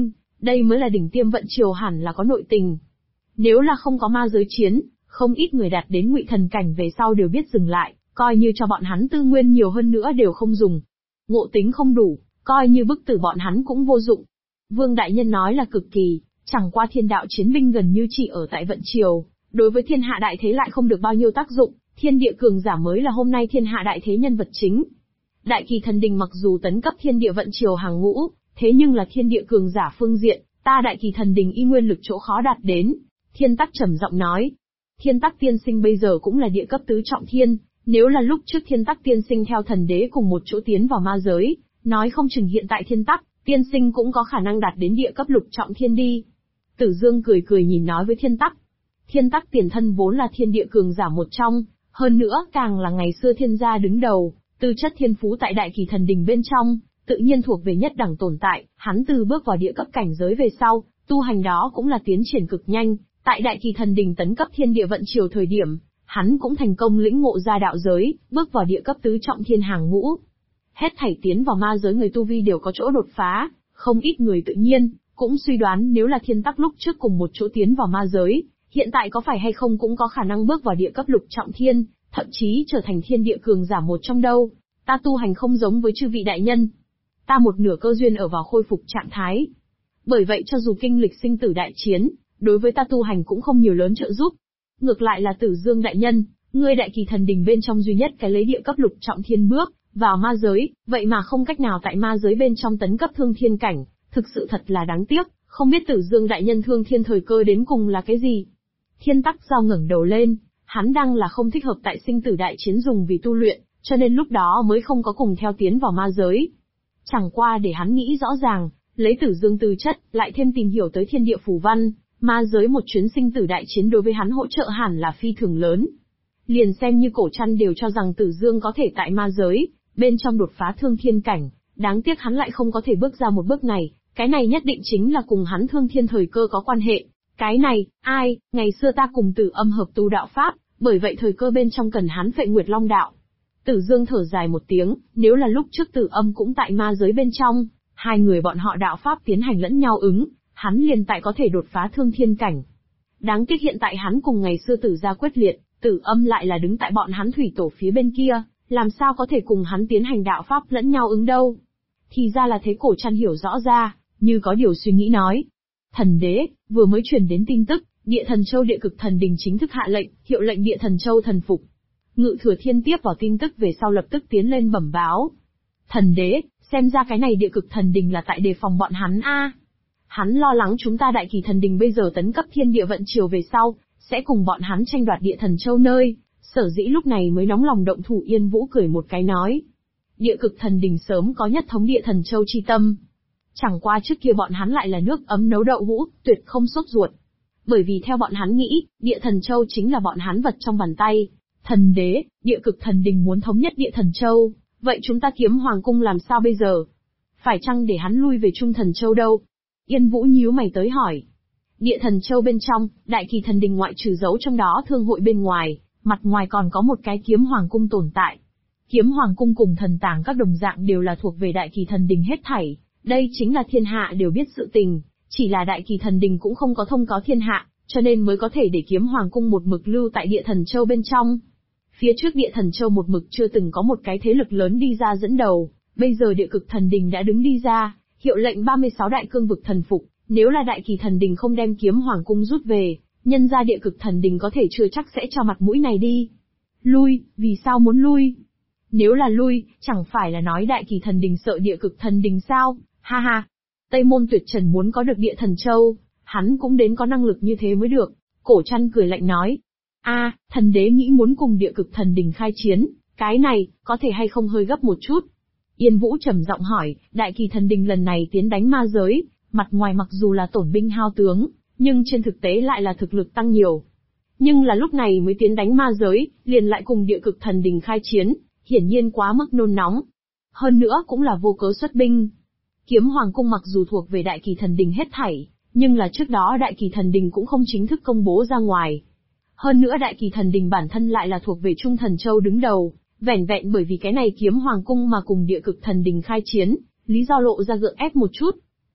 Đây mới là đỉnh tiêm vận triều, hẳn là có nội tình. Nếu là không có ma giới chiến, không ít người đạt đến ngụy thần cảnh về sau đều biết dừng lại, coi như cho bọn hắn tư nguyên nhiều hơn nữa đều không dùng. Ngộ tính không đủ, coi như bức tử bọn hắn cũng vô dụng. Vương Đại Nhân nói là cực kỳ, chẳng qua thiên đạo chiến binh gần như chỉ ở tại vận triều, đối với thiên hạ đại thế lại không được bao nhiêu tác dụng, thiên địa cường giả mới là hôm nay thiên hạ đại thế nhân vật chính. Đại Kỳ Thần Đình mặc dù tấn cấp thiên địa vận triều hàng ngũ, thế nhưng là thiên địa cường giả phương diện, ta Đại Kỳ Thần Đình y nguyên lực chỗ khó đạt đến. Thiên Tắc trầm giọng nói. Thiên Tắc tiên sinh bây giờ cũng là địa cấp tứ trọng thiên, nếu là lúc trước Thiên Tắc tiên sinh theo thần đế cùng một chỗ tiến vào ma giới, nói không chừng hiện tại Thiên Tắc tiên sinh cũng có khả năng đạt đến địa cấp lục trọng thiên đi. Tử Dương cười cười nhìn nói với Thiên Tắc. Thiên Tắc tiền thân vốn là thiên địa cường giả một trong, hơn nữa càng là ngày xưa thiên gia đứng đầu, tư chất thiên phú tại Đại Kỳ Thần Đình bên trong, tự nhiên thuộc về nhất đẳng tồn tại, hắn từ bước vào địa cấp cảnh giới về sau, tu hành đó cũng là tiến triển cực nhanh, tại Đại Kỳ Thần Đình tấn cấp thiên địa vận triều thời điểm, hắn cũng thành công lĩnh ngộ ra đạo giới, bước vào địa cấp tứ trọng thiên hàng ngũ. Hết thảy tiến vào ma giới người tu vi đều có chỗ đột phá, không ít người tự nhiên cũng suy đoán nếu là Thiên Tắc lúc trước cùng một chỗ tiến vào ma giới, hiện tại có phải hay không cũng có khả năng bước vào địa cấp lục trọng thiên, thậm chí trở thành thiên địa cường giả một trong đâu. Ta tu hành không giống với chư vị đại nhân. Ta một nửa cơ duyên ở vào khôi phục trạng thái. Bởi vậy cho dù kinh lịch sinh tử đại chiến, đối với ta tu hành cũng không nhiều lớn trợ giúp. Ngược lại là Tử Dương đại nhân, ngươi Đại Kỳ Thần Đình bên trong duy nhất cái lấy địa cấp lục trọng thiên bước vào ma giới, vậy mà không cách nào tại ma giới bên trong tấn cấp thương thiên cảnh, thực sự thật là đáng tiếc, không biết Tử Dương đại nhân thương thiên thời cơ đến cùng là cái gì. Thiên Tắc Giao ngẩng đầu lên, hắn đang là không thích hợp tại sinh tử đại chiến dùng vì tu luyện, cho nên lúc đó mới không có cùng theo tiến vào ma giới. Chẳng qua để hắn nghĩ rõ ràng, lấy Tử Dương tư chất, lại thêm tìm hiểu tới thiên địa phù văn, ma giới một chuyến sinh tử đại chiến đối với hắn hỗ trợ hẳn là phi thường lớn. Liền xem như Cổ Trăn đều cho rằng Tử Dương có thể tại ma giới bên trong đột phá thương thiên cảnh, đáng tiếc hắn lại không có thể bước ra một bước này, cái này nhất định chính là cùng hắn thương thiên thời cơ có quan hệ. Cái này, ngày xưa ta cùng Tử Âm hợp tu đạo pháp, bởi vậy thời cơ bên trong cần hắn Phệ Nguyệt Long đạo. Tử Dương thở dài một tiếng, nếu là lúc trước Tử Âm cũng tại ma giới bên trong, hai người bọn họ đạo pháp tiến hành lẫn nhau ứng, hắn liền tại có thể đột phá thương thiên cảnh. Đáng tiếc hiện tại hắn cùng ngày xưa Tử gia quyết liệt, Tử Âm lại là đứng tại bọn hắn thủy tổ phía bên kia, làm sao có thể cùng hắn tiến hành đạo pháp lẫn nhau ứng đâu. Thì ra là thế. Cổ Trăn hiểu rõ ra, như có điều suy nghĩ nói. Thần đế, vừa mới truyền đến tin tức, Địa Thần Châu Địa Cực Thần Đình chính thức hạ lệnh, hiệu lệnh Địa Thần Châu thần phục. Ngự Thừa Thiên tiếp vào tin tức về sau lập tức tiến lên bẩm báo. Thần đế, xem ra cái này Địa Cực Thần Đình là tại đề phòng bọn hắn a. Hắn lo lắng chúng ta Đại Kỳ Thần Đình bây giờ tấn cấp thiên địa vận triều về sau, sẽ cùng bọn hắn tranh đoạt Địa Thần Châu nơi, sở dĩ lúc này mới nóng lòng động thủ. Yên Vũ cười một cái nói. Địa Cực Thần Đình sớm có nhất thống Địa Thần Châu chi tâm. Chẳng qua trước kia bọn hắn lại là nước ấm nấu đậu hũ, tuyệt không sốt ruột. Bởi vì theo bọn hắn nghĩ, Địa Thần Châu chính là bọn hắn vật trong bàn tay. Thần đế, Địa Cực Thần Đình muốn thống nhất Địa Thần Châu, vậy chúng ta Kiếm Hoàng Cung làm sao bây giờ? Phải chăng để hắn lui về Trung Thần Châu đâu? Yên Vũ nhíu mày tới hỏi. Địa Thần Châu bên trong, Đại Kỳ Thần Đình ngoại trừ giấu trong đó thương hội bên ngoài, mặt ngoài còn có một cái Kiếm Hoàng Cung tồn tại. Kiếm Hoàng Cung cùng thần tàng các đồng dạng đều là thuộc về Đại Kỳ Thần Đình hết thảy, đây chính là thiên hạ đều biết sự tình, chỉ là Đại Kỳ Thần Đình cũng không có thông cáo thiên hạ, cho nên mới có thể để Kiếm Hoàng Cung một mực lưu tại Địa Thần Châu bên trong. Phía trước Địa Thần Châu một mực chưa từng có một cái thế lực lớn đi ra dẫn đầu, bây giờ Địa Cực Thần Đình đã đứng đi ra, hiệu lệnh 36 đại cương vực thần phục, nếu là Đại Kỳ Thần Đình không đem Kiếm Hoàng Cung rút về, nhân ra Địa Cực Thần Đình có thể chưa chắc sẽ cho mặt mũi này đi. Lui, vì sao muốn lui? Nếu là lui, chẳng phải là nói Đại Kỳ Thần Đình sợ Địa Cực Thần Đình sao? Ha ha. Tây Môn Tuyệt Trần muốn có được Địa Thần Châu, hắn cũng đến có năng lực như thế mới được. Cổ Trăn cười lạnh nói. Thần đế nghĩ muốn cùng Địa Cực Thần Đình khai chiến, cái này, có thể hay không hơi gấp một chút? Yên Vũ trầm giọng hỏi, Đại Kỳ Thần Đình lần này tiến đánh ma giới, mặt ngoài mặc dù là tổn binh hao tướng, nhưng trên thực tế lại là thực lực tăng nhiều. Nhưng là lúc này mới tiến đánh ma giới, liền lại cùng Địa Cực Thần Đình khai chiến, hiển nhiên quá mức nôn nóng. Hơn nữa cũng là vô cớ xuất binh. Kiếm Hoàng Cung mặc dù thuộc về Đại Kỳ Thần Đình hết thảy, nhưng là trước đó Đại Kỳ Thần Đình cũng không chính thức công bố ra ngoài. Hơn nữa Đại Kỳ Thần Đình bản thân lại là thuộc về Trung Thần Châu đứng đầu, vẻn vẹn bởi vì cái này Kiếm Hoàng Cung mà cùng Địa Cực Thần Đình khai chiến, lý do lộ ra gượng ép một chút.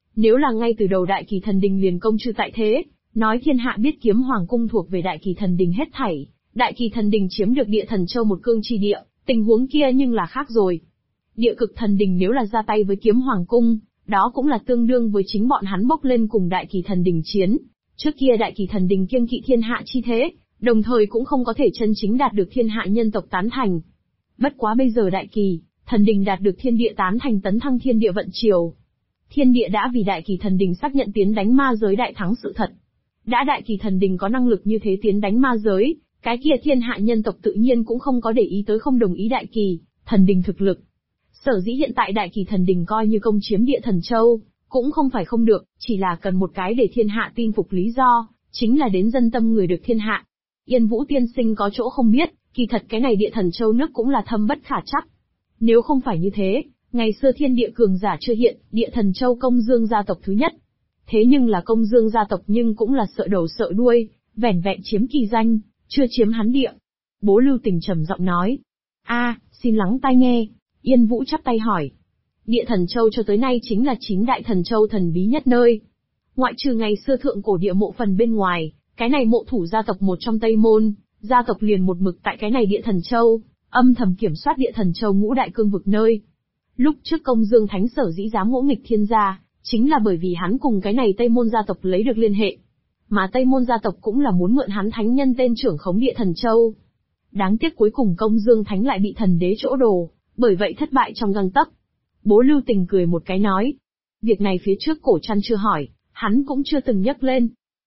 Nếu là ngay từ đầu Đại Kỳ Thần Đình liền công chư tại thế, nói thiên hạ biết Kiếm Hoàng cung thuộc về Đại Kỳ Thần Đình hết thảy, Đại Kỳ Thần Đình chiếm được Địa Thần Châu một cương chi địa, tình huống kia nhưng là khác rồi. Địa Cực Thần Đình nếu là ra tay với Kiếm Hoàng cung, đó cũng là tương đương với chính bọn hắn bốc lên cùng Đại Kỳ Thần Đình chiến. Trước kia Đại Kỳ Thần Đình kiêng kỵ thiên hạ chi thế, đồng thời cũng không có thể chân chính đạt được thiên hạ nhân tộc tán thành. Bất quá bây giờ Đại Kỳ Thần Đình đạt được thiên địa tán thành, tấn thăng thiên địa vận triều. Thiên địa đã vì Đại Kỳ Thần Đình xác nhận tiến đánh ma giới đại thắng sự thật. Đã Đại Kỳ Thần Đình có năng lực như thế tiến đánh ma giới, cái kia thiên hạ nhân tộc tự nhiên cũng không có để ý tới không đồng ý Đại Kỳ Thần Đình thực lực. Sở dĩ hiện tại Đại Kỳ Thần Đình coi như công chiếm Địa Thần Châu, cũng không phải không được, chỉ là cần một cái để thiên hạ tin phục lý do, chính là đến dân tâm người được thiên hạ. Yên Vũ tiên sinh có chỗ không biết, kỳ thật cái này Địa Thần Châu nước cũng là thâm bất khả trắc. Nếu không phải như thế, ngày xưa thiên địa cường giả chưa hiện, Địa Thần Châu Công Dương gia tộc thứ nhất. Thế nhưng là Công Dương gia tộc nhưng cũng là sợ đầu sợ đuôi, vẻn vẹn chiếm kỳ danh, chưa chiếm hắn địa. Bố Lưu Tình trầm giọng nói. Xin lắng tai nghe. Yên Vũ chắp tay hỏi. Địa Thần Châu cho tới nay chính là 9 đại thần châu thần bí nhất nơi. Ngoại trừ ngày xưa thượng cổ địa mộ phần bên ngoài, cái này mộ thủ gia tộc một trong Tây Môn, gia tộc liền một mực tại cái này Địa Thần Châu, âm thầm kiểm soát Địa Thần Châu ngũ đại cương vực nơi. Lúc trước Công Dương Thánh sở dĩ dám ngỗ nghịch thiên gia, chính là bởi vì hắn cùng cái này Tây Môn gia tộc lấy được liên hệ. Mà Tây Môn gia tộc cũng là muốn mượn hắn thánh nhân tên trưởng khống Địa Thần Châu. Đáng tiếc cuối cùng Công Dương Thánh lại bị thần đế chỗ đồ, bởi vậy thất bại trong gang tấc. Bố Lưu Tình cười một cái nói. Việc này phía trước Cổ Trăn chưa hỏi, hắn cũng chưa từng nhắc lên.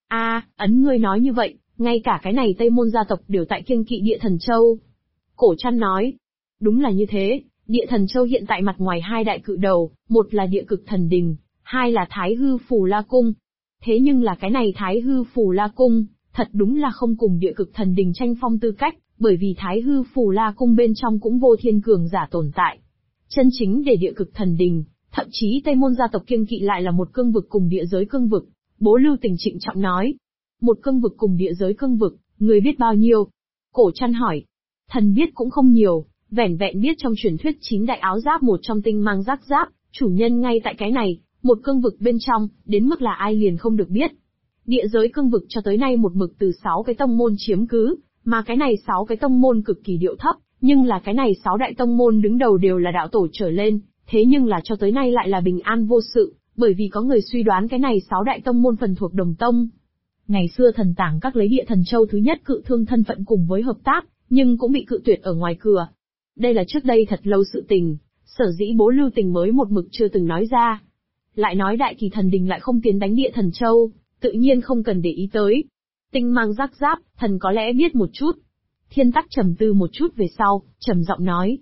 Ấn ngươi nói như vậy, ngay cả cái này Tây Môn gia tộc đều tại kiêng kỵ Địa Thần Châu. Cổ Trăn nói. Đúng là như thế, Địa Thần Châu hiện tại mặt ngoài hai đại cự đầu, một là Địa Cực Thần Đình, hai là Thái Hư Phù La Cung. Thế nhưng là cái này Thái Hư Phù La Cung, thật đúng là không cùng Địa Cực Thần Đình tranh phong tư cách, bởi vì Thái Hư Phù La Cung bên trong cũng vô thiên cường giả tồn tại. Chân chính để Địa Cực Thần Đình, thậm chí Tây Môn gia tộc kiêng kỵ lại là một cương vực cùng địa giới cương vực. Bố Lưu Tình trịnh trọng nói. Một cương vực cùng địa giới cương vực, người biết bao nhiêu? Cổ Trăn hỏi. Thần biết cũng không nhiều, vẻn vẹn biết trong truyền thuyết 9 đại áo giáp một trong tinh mang giác giáp, chủ nhân ngay tại cái này, một cương vực bên trong, đến mức là ai liền không được biết. Địa giới cương vực cho tới nay một mực từ 6 cái tông môn chiếm cứ, mà cái này 6 cái tông môn cực kỳ điệu thấp, nhưng là cái này 6 đại tông môn đứng đầu đều là đạo tổ trở lên, thế nhưng là cho tới nay lại là bình an vô sự, bởi vì có người suy đoán cái này 6 đại tông môn phần thuộc đồng tông. Ngày xưa Thần Tảng Các lấy Địa Thần Châu thứ nhất cự thương thân phận cùng với hợp tác, nhưng cũng bị cự tuyệt ở ngoài cửa. Đây là trước đây thật lâu sự tình, sở dĩ Bố Lưu Tình mới một mực chưa từng nói ra. Lại nói Đại Kỳ Thần Đình lại không tiến đánh Địa Thần Châu, tự nhiên không cần để ý tới. Tinh mang giác giáp, thần có lẽ biết một chút. Thiên Tắc trầm tư một chút về sau, trầm giọng nói.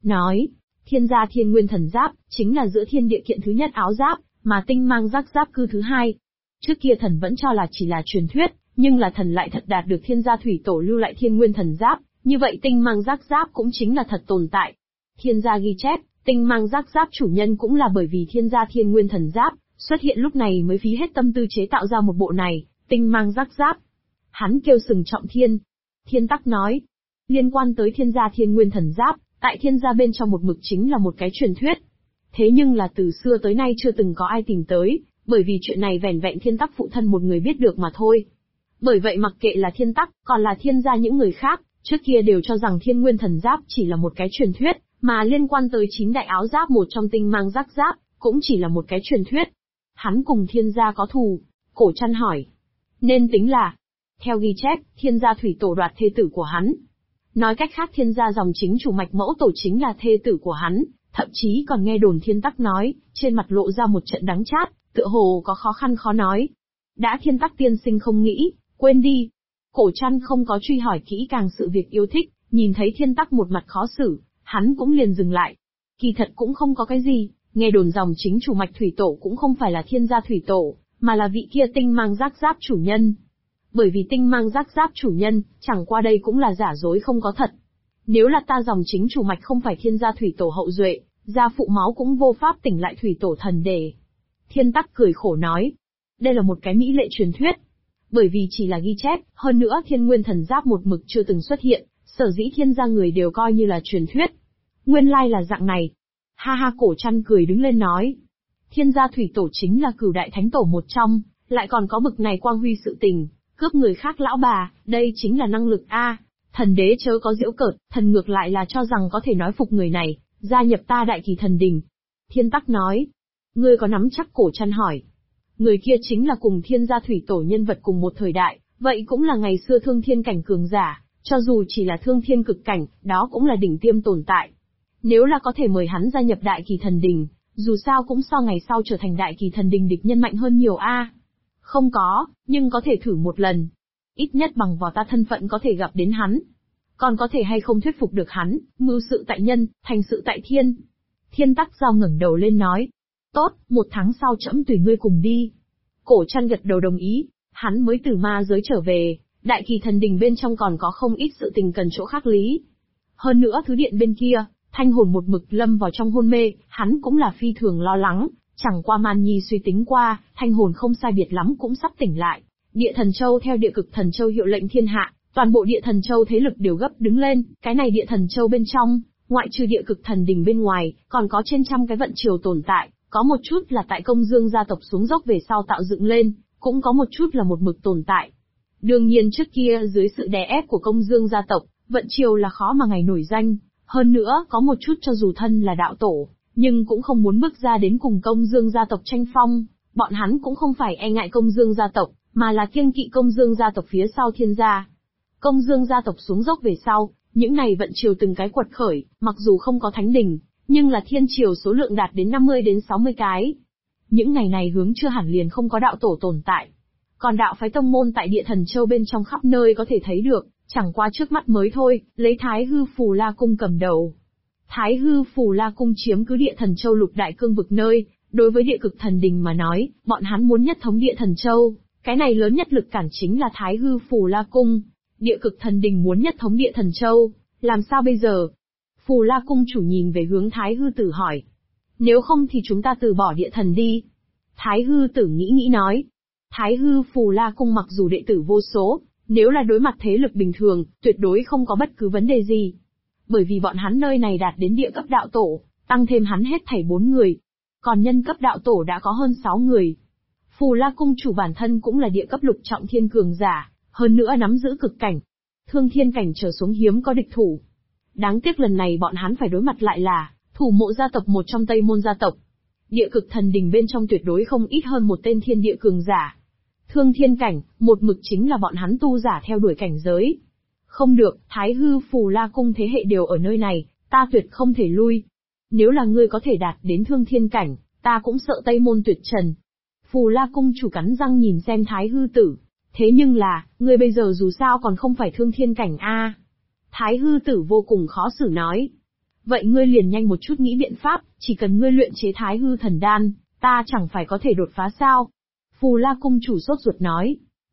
Thiên gia Thiên Nguyên Thần Giáp, chính là giữa thiên địa kiện thứ nhất áo giáp, mà tinh mang giác giáp cư thứ hai. Trước kia thần vẫn cho là chỉ là truyền thuyết, nhưng là thần lại thật đạt được thiên gia thủy tổ lưu lại Thiên Nguyên Thần Giáp, như vậy tinh mang giác giáp cũng chính là thật tồn tại. Thiên gia ghi chép, tinh mang giác giáp chủ nhân cũng là bởi vì thiên gia Thiên Nguyên Thần Giáp, xuất hiện lúc này mới phí hết tâm tư chế tạo ra một bộ này, tinh mang giác giáp. Hắn kêu sừng trọng thiên. Thiên Tắc nói, liên quan tới thiên gia Thiên Nguyên Thần Giáp, tại thiên gia bên trong một mực chính là một cái truyền thuyết. Thế nhưng là từ xưa tới nay chưa từng có ai tìm tới, bởi vì chuyện này vẻn vẹn Thiên Tắc phụ thân một người biết được mà thôi. Bởi vậy mặc kệ là Thiên Tắc, còn là thiên gia những người khác, trước kia đều cho rằng Thiên Nguyên Thần Giáp chỉ là một cái truyền thuyết, mà liên quan tới 9 đại áo giáp một trong tinh mang giác giáp, cũng chỉ là một cái truyền thuyết. Hắn cùng thiên gia có thù. Cổ Trăn hỏi. Nên tính là, theo ghi chép, thiên gia thủy tổ đoạt thê tử của hắn. Nói cách khác thiên gia dòng chính chủ mạch mẫu tổ chính là thê tử của hắn, thậm chí còn nghe đồn Thiên Tắc nói, trên mặt lộ ra một trận đắng chát, tựa hồ có khó khăn khó nói. Đã Thiên Tắc tiên sinh không nghĩ, quên đi. Cổ Trăn không có truy hỏi kỹ càng sự việc yêu thích, nhìn thấy Thiên Tắc một mặt khó xử, hắn cũng liền dừng lại. Kỳ thật cũng không có cái gì, nghe đồn dòng chính chủ mạch thủy tổ cũng không phải là thiên gia thủy tổ, mà là vị kia tinh mang giác giáp chủ nhân. Bởi vì tinh mang giác giáp chủ nhân, chẳng qua đây cũng là giả dối không có thật. Nếu là ta dòng chính chủ mạch không phải thiên gia thủy tổ hậu duệ, gia phụ máu cũng vô pháp tỉnh lại thủy tổ thần đề. Thiên Tắc cười khổ nói. Đây là một cái mỹ lệ truyền thuyết. Bởi vì chỉ là ghi chép, hơn nữa Thiên Nguyên Thần Giáp một mực chưa từng xuất hiện, sở dĩ thiên gia người đều coi như là truyền thuyết. Nguyên lai là dạng này. Ha ha, Cổ Trăn cười đứng lên nói. Thiên gia thủy tổ chính là cửu đại thánh tổ một trong, lại còn có bực này quang huy sự tình, cướp người khác lão bà, đây chính là năng lực a. Thần đế chớ có giễu cợt, thần ngược lại là cho rằng có thể nói phục người này, gia nhập ta Đại Kỳ Thần Đình. Thiên Tắc nói. Ngươi có nắm chắc? Cổ Trăn hỏi. Người kia chính là cùng thiên gia thủy tổ nhân vật cùng một thời đại, vậy cũng là ngày xưa thương thiên cảnh cường giả, cho dù chỉ là thương thiên cực cảnh, đó cũng là đỉnh tiêm tồn tại. Nếu là có thể mời hắn gia nhập Đại Kỳ Thần Đình, dù sao cũng so ngày sau trở thành Đại Kỳ Thần Đình địch nhân mạnh hơn nhiều a. Không có, nhưng có thể thử một lần. Ít nhất bằng vào ta thân phận có thể gặp đến hắn. Còn có thể hay không thuyết phục được hắn, mưu sự tại nhân, thành sự tại thiên. Thiên Tắc Giao ngẩng đầu lên nói. Tốt, 1 tháng sau trẫm tùy ngươi cùng đi. Cổ Trăn gật đầu đồng ý, hắn mới từ ma giới trở về, Đại Kỳ Thần Đình bên trong còn có không ít sự tình cần chỗ khác lý. Hơn nữa thứ điện bên kia, Thanh Hồn một mực lâm vào trong hôn mê, hắn cũng là phi thường lo lắng, chẳng qua Man Nhi suy tính qua, Thanh Hồn không sai biệt lắm cũng sắp tỉnh lại. Địa Thần Châu theo Địa Cực Thần Châu hiệu lệnh thiên hạ, toàn bộ Địa Thần Châu thế lực đều gấp đứng lên, cái này Địa Thần Châu bên trong, ngoại trừ Địa Cực Thần Đình bên ngoài, còn có trên trăm cái vận triều tồn tại, có một chút là tại Công Dương gia tộc xuống dốc về sau tạo dựng lên, cũng có một chút là một mực tồn tại. Đương nhiên trước kia dưới sự đè ép của Công Dương gia tộc, vận triều là khó mà ngày nổi danh, hơn nữa có một chút cho dù thân là đạo tổ, nhưng cũng không muốn bước ra đến cùng Công Dương gia tộc tranh phong, bọn hắn cũng không phải e ngại Công Dương gia tộc, mà là kiêng kỵ Công Dương gia tộc phía sau Thiên gia. Công Dương gia tộc xuống dốc về sau, những này vận triều từng cái quật khởi, mặc dù không có thánh đình, nhưng là thiên triều số lượng đạt đến 50 đến 60 cái. Những ngày này hướng chưa hẳn liền không có đạo tổ tồn tại. Còn đạo phái tông môn tại Địa Thần Châu bên trong khắp nơi có thể thấy được, chẳng qua trước mắt mới thôi, lấy Thái Hư Phù La Cung cầm đầu. Thái Hư Phù La Cung chiếm cứ Địa Thần Châu lục đại cương vực nơi, đối với Địa Cực Thần Đình mà nói, bọn hắn muốn nhất thống Địa Thần Châu, cái này lớn nhất lực cản chính là Thái Hư Phù La Cung. Địa Cực Thần Đình muốn nhất thống Địa Thần Châu, làm sao bây giờ? Phù La Cung chủ nhìn về hướng Thái Hư Tử hỏi. Nếu không thì chúng ta từ bỏ Địa Thần đi. Thái Hư Tử nghĩ nói. Thái Hư Phù La Cung mặc dù đệ tử vô số, nếu là đối mặt thế lực bình thường, tuyệt đối không có bất cứ vấn đề gì. Bởi vì bọn hắn nơi này đạt đến địa cấp đạo tổ, tăng thêm hắn hết thảy 4 người. Còn nhân cấp đạo tổ đã có hơn 6 người. Phù La Cung chủ bản thân cũng là địa cấp lục trọng thiên cường giả, hơn nữa nắm giữ cực cảnh. Thương thiên cảnh trở xuống hiếm có địch thủ. Đáng tiếc lần này bọn hắn phải đối mặt lại là thủ mộ gia tộc một trong Tây Môn gia tộc. Địa Cực Thần Đình bên trong tuyệt đối không ít hơn một tên thiên địa cường giả. Thương thiên cảnh, một mực chính là bọn hắn tu giả theo đuổi cảnh giới. Không được, Thái Hư Phù La Cung thế hệ đều ở nơi này, ta tuyệt không thể lui. Nếu là ngươi có thể đạt đến thương thiên cảnh, ta cũng sợ Tây Môn tuyệt trần. Phù La Cung chủ cắn răng nhìn xem Thái Hư Tử. Thế nhưng là, ngươi bây giờ dù sao còn không phải thương thiên cảnh a. Thái Hư Tử vô cùng khó xử nói. Vậy ngươi liền nhanh một chút nghĩ biện pháp, chỉ cần ngươi luyện chế Thái Hư Thần Đan, ta chẳng phải có thể đột phá sao? Phù La Cung chủ sốt ruột nói.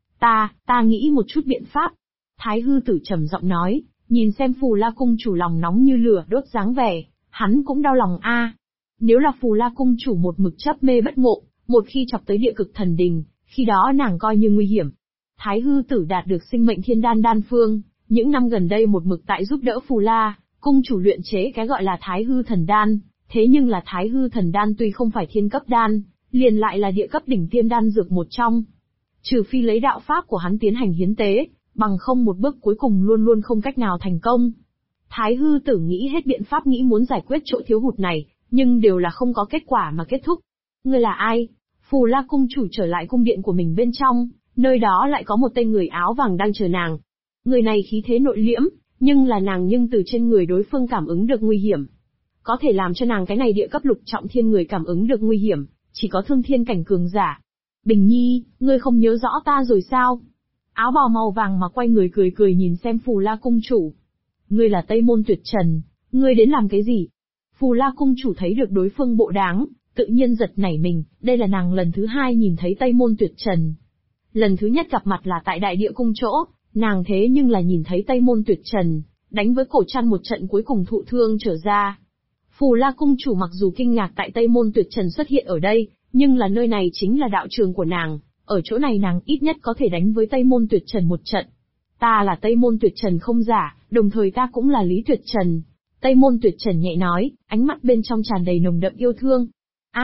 Ta nghĩ một chút biện pháp. Thái Hư Tử trầm giọng nói, nhìn xem Phù La Cung chủ lòng nóng như lửa đốt dáng vẻ, hắn cũng đau lòng a. Nếu là Phù La Cung chủ một mực chấp mê bất ngộ, một khi chọc tới Địa Cực Thần Đình, khi đó nàng coi như nguy hiểm. Thái Hư Tử đạt được sinh mệnh thiên đan đan phương, những năm gần đây một mực tại giúp đỡ Phù La Cung chủ luyện chế cái gọi là Thái Hư Thần Đan, thế nhưng là Thái Hư Thần Đan tuy không phải thiên cấp đan, liền lại là địa cấp đỉnh tiêm đan dược một trong. Trừ phi lấy đạo pháp của hắn tiến hành hiến tế, bằng không một bước cuối cùng luôn luôn không cách nào thành công. Thái Hư Tử nghĩ hết biện pháp nghĩ muốn giải quyết chỗ thiếu hụt này, nhưng đều là không có kết quả mà kết thúc. Ngươi là ai? Phù La Cung chủ trở lại cung điện của mình bên trong, nơi đó lại có một tên người áo vàng đang chờ nàng. Người này khí thế nội liễm, nhưng từ trên người đối phương cảm ứng được nguy hiểm. Có thể làm cho nàng cái này địa cấp lục trọng thiên người cảm ứng được nguy hiểm, chỉ có thương thiên cảnh cường giả. Bình Nhi, ngươi không nhớ rõ ta rồi sao? Áo bào màu vàng mà quay người cười nhìn xem Phù La Cung chủ. Ngươi là Tây Môn Tuyệt Trần, ngươi đến làm cái gì? Phù La Cung chủ thấy được đối phương bộ đáng, tự nhiên giật nảy mình, đây là nàng lần thứ 2 nhìn thấy Tây Môn Tuyệt Trần. Lần thứ nhất gặp mặt là tại Đại Địa Cung chỗ, nàng thế nhưng là nhìn thấy Tây Môn Tuyệt Trần, đánh với Cổ Trăn một trận cuối cùng thụ thương trở ra. Phù La Cung chủ mặc dù kinh ngạc tại Tây Môn Tuyệt Trần xuất hiện ở đây, nhưng là nơi này chính là đạo trường của nàng, ở chỗ này nàng ít nhất có thể đánh với Tây Môn Tuyệt Trần một trận. Ta là Tây Môn Tuyệt Trần không giả, đồng thời ta cũng là Lý Tuyệt Trần. Tây Môn Tuyệt Trần nhẹ nói, ánh mắt bên trong tràn đầy nồng đậm yêu thương.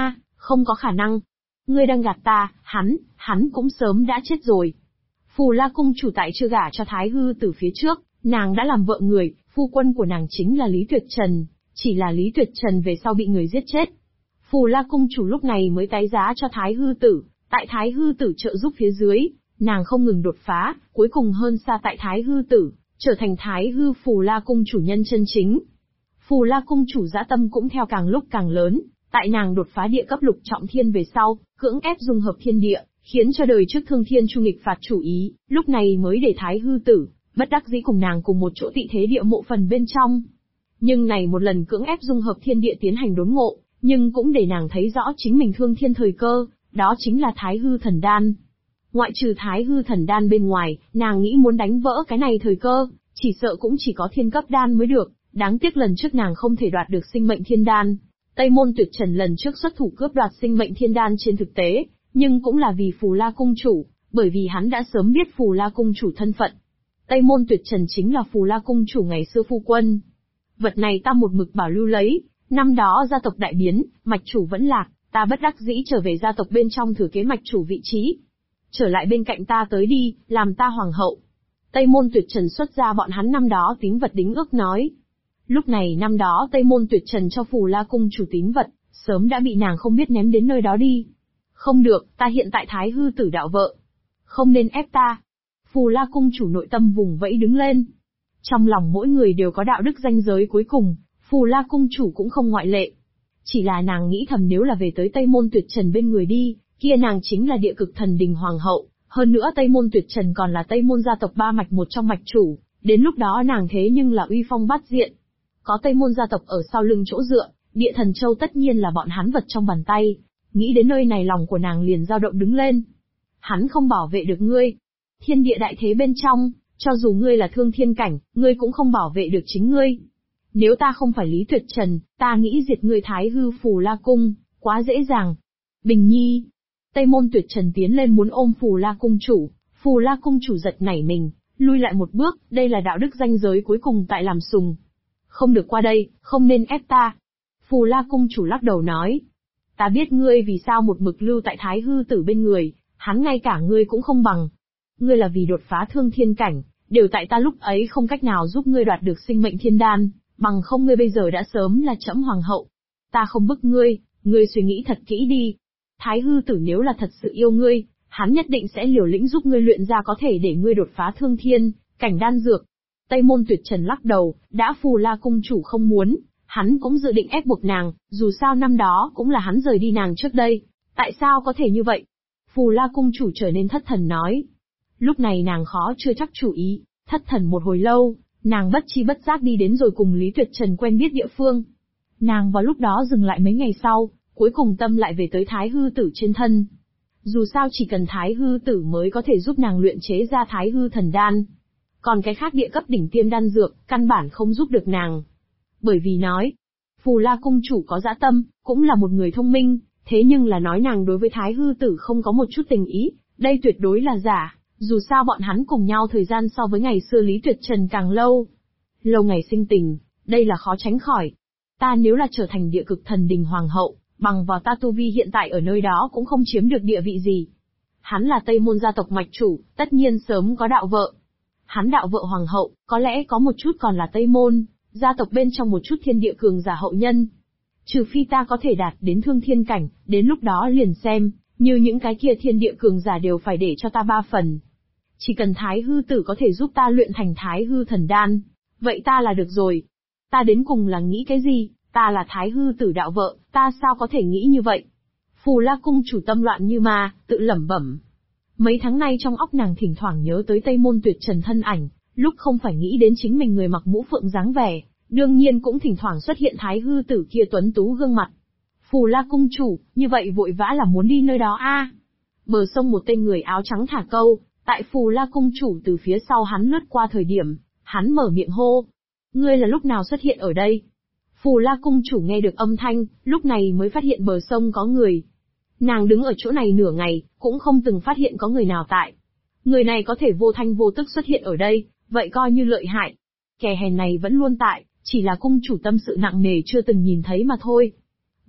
Không có khả năng. Ngươi đang gạt ta, hắn cũng sớm đã chết rồi. Phù La cung chủ tại chưa gả cho Thái Hư Tử phía trước, nàng đã làm vợ người, phu quân của nàng chính là Lý Tuyệt Trần, chỉ là Lý Tuyệt Trần về sau bị người giết chết. Phù La cung chủ lúc này mới tái giá cho Thái Hư Tử, tại Thái Hư Tử trợ giúp phía dưới, nàng không ngừng đột phá, cuối cùng hơn xa tại Thái Hư Tử, trở thành Thái Hư Phù La cung chủ nhân chân chính. Phù La cung chủ dã tâm cũng theo càng lúc càng lớn, tại nàng đột phá địa cấp lục trọng thiên về sau, cưỡng ép dung hợp thiên địa, khiến cho đời trước Thương Thiên Chu nghịch phạt chủ ý, lúc này mới để Thái Hư Tử bất đắc dĩ cùng nàng cùng một chỗ tị thế địa mộ phần bên trong. Nhưng này một lần cưỡng ép dung hợp thiên địa tiến hành đốn ngộ, nhưng cũng để nàng thấy rõ chính mình thương thiên thời cơ, đó chính là Thái Hư Thần Đan. Ngoại trừ Thái Hư Thần Đan bên ngoài, nàng nghĩ muốn đánh vỡ cái này thời cơ, chỉ sợ cũng chỉ có thiên cấp đan mới được, đáng tiếc lần trước nàng không thể đoạt được sinh mệnh thiên đan. Tây Môn Tuyệt Trần lần trước xuất thủ cướp đoạt sinh mệnh thiên đan trên thực tế, nhưng cũng là vì Phù La cung chủ, bởi vì hắn đã sớm biết Phù La cung chủ thân phận. Tây Môn Tuyệt Trần chính là Phù La cung chủ ngày xưa phu quân. Vật này ta một mực bảo lưu lấy, năm đó gia tộc đại biến, mạch chủ vẫn lạc, ta bất đắc dĩ trở về gia tộc bên trong thừa kế mạch chủ vị trí. Trở lại bên cạnh ta tới đi, làm ta hoàng hậu. Tây Môn Tuyệt Trần xuất ra bọn hắn năm đó tín vật đính ước nói. Lúc này năm đó Tây Môn Tuyệt Trần cho Phù La cung chủ tín vật, sớm đã bị nàng không biết ném đến nơi đó đi. Không được, ta hiện tại Thái Hư Tử đạo vợ. Không nên ép ta. Phù La cung chủ nội tâm vùng vẫy đứng lên. Trong lòng mỗi người đều có đạo đức ranh giới cuối cùng, Phù La cung chủ cũng không ngoại lệ. Chỉ là nàng nghĩ thầm nếu là về tới Tây Môn Tuyệt Trần bên người đi, kia nàng chính là địa cực thần đình hoàng hậu, hơn nữa Tây Môn Tuyệt Trần còn là Tây Môn gia tộc ba mạch một trong mạch chủ, đến lúc đó nàng thế nhưng là uy phong bát diện. Có Tây Môn gia tộc ở sau lưng chỗ dựa, Địa Thần Châu tất nhiên là bọn hắn vật trong bàn tay. Nghĩ đến nơi này lòng của nàng liền dao động đứng lên. Hắn không bảo vệ được ngươi. Thiên địa đại thế bên trong, cho dù ngươi là thương thiên cảnh, ngươi cũng không bảo vệ được chính ngươi. Nếu ta không phải Lý Tuyệt Trần, ta nghĩ diệt ngươi Thái Hư Phù La cung, quá dễ dàng. Bình Nhi. Tây Môn Tuyệt Trần tiến lên muốn ôm Phù La cung chủ, Phù La cung chủ giật nảy mình, lui lại một bước, đây là đạo đức ranh giới cuối cùng tại làm sùng. Không được qua đây, không nên ép ta. Phù La cung chủ lắc đầu nói. Ta biết ngươi vì sao một mực lưu tại Thái Hư Tử bên người, hắn ngay cả ngươi cũng không bằng. Ngươi là vì đột phá thương thiên cảnh, đều tại ta lúc ấy không cách nào giúp ngươi đoạt được sinh mệnh thiên đan, bằng không ngươi bây giờ đã sớm là trẫm hoàng hậu. Ta không bức ngươi suy nghĩ thật kỹ đi. Thái Hư Tử nếu là thật sự yêu ngươi, hắn nhất định sẽ liều lĩnh giúp ngươi luyện ra có thể để ngươi đột phá thương thiên cảnh đan dược. Tây Môn Tuyệt Trần lắc đầu, đã Phù La cung chủ không muốn, hắn cũng dự định ép buộc nàng, dù sao năm đó cũng là hắn rời đi nàng trước đây, tại sao có thể như vậy? Phù La cung chủ trở nên thất thần nói. Lúc này nàng khó chưa chắc chủ ý, thất thần một hồi lâu, nàng bất chi bất giác đi đến rồi cùng Lý Tuyệt Trần quen biết địa phương. Nàng vào lúc đó dừng lại mấy ngày sau, cuối cùng tâm lại về tới Thái Hư Tử trên thân. Dù sao chỉ cần Thái Hư Tử mới có thể giúp nàng luyện chế ra Thái Hư thần đan. Còn cái khác địa cấp đỉnh tiêm đan dược, căn bản không giúp được nàng. Bởi vì nói, Phù La cung chủ có dã tâm, cũng là một người thông minh, thế nhưng là nói nàng đối với Thái Hư Tử không có một chút tình ý, đây tuyệt đối là giả, dù sao bọn hắn cùng nhau thời gian so với ngày xưa Lý Tuyệt Trần càng lâu. Lâu ngày sinh tình, đây là khó tránh khỏi. Ta nếu là trở thành địa cực thần đình hoàng hậu, bằng vào ta tu vi hiện tại ở nơi đó cũng không chiếm được địa vị gì. Hắn là Tây Môn gia tộc mạch chủ, tất nhiên sớm có đạo vợ. Hắn đạo vợ hoàng hậu, có lẽ có một chút còn là Tây Môn gia tộc bên trong một chút thiên địa cường giả hậu nhân. Trừ phi ta có thể đạt đến thương thiên cảnh, đến lúc đó liền xem, như những cái kia thiên địa cường giả đều phải để cho ta 3 phần. Chỉ cần Thái Hư Tử có thể giúp ta luyện thành Thái Hư thần đan, vậy ta là được rồi. Ta đến cùng là nghĩ cái gì, ta là Thái Hư Tử đạo vợ, ta sao có thể nghĩ như vậy? Phù La cung chủ tâm loạn như ma, tự lẩm bẩm. Mấy tháng nay trong óc nàng thỉnh thoảng nhớ tới Tây Môn Tuyệt Trần thân ảnh, lúc không phải nghĩ đến chính mình người mặc mũ phượng dáng vẻ, đương nhiên cũng thỉnh thoảng xuất hiện Thái Hư Tử kia tuấn tú gương mặt. Phù La cung chủ, như vậy vội vã là muốn đi nơi đó a? Bờ sông một tên người áo trắng thả câu, tại Phù La cung chủ từ phía sau hắn lướt qua thời điểm, hắn mở miệng hô. Ngươi là lúc nào xuất hiện ở đây? Phù La cung chủ nghe được âm thanh, lúc này mới phát hiện bờ sông có người. Nàng đứng ở chỗ này nửa ngày, cũng không từng phát hiện có người nào tại. Người này có thể vô thanh vô tức xuất hiện ở đây, vậy coi như lợi hại. Kẻ hèn này vẫn luôn tại, chỉ là cung chủ tâm sự nặng nề chưa từng nhìn thấy mà thôi.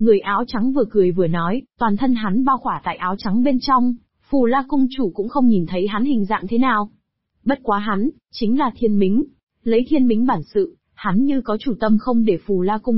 Người áo trắng vừa cười vừa nói, toàn thân hắn bao khỏa tại áo trắng bên trong, Phù La cung chủ cũng không nhìn thấy hắn hình dạng thế nào. Bất quá hắn, chính là Thiên Mính. Lấy Thiên Mính bản sự, hắn như có chủ tâm không để Phù La cung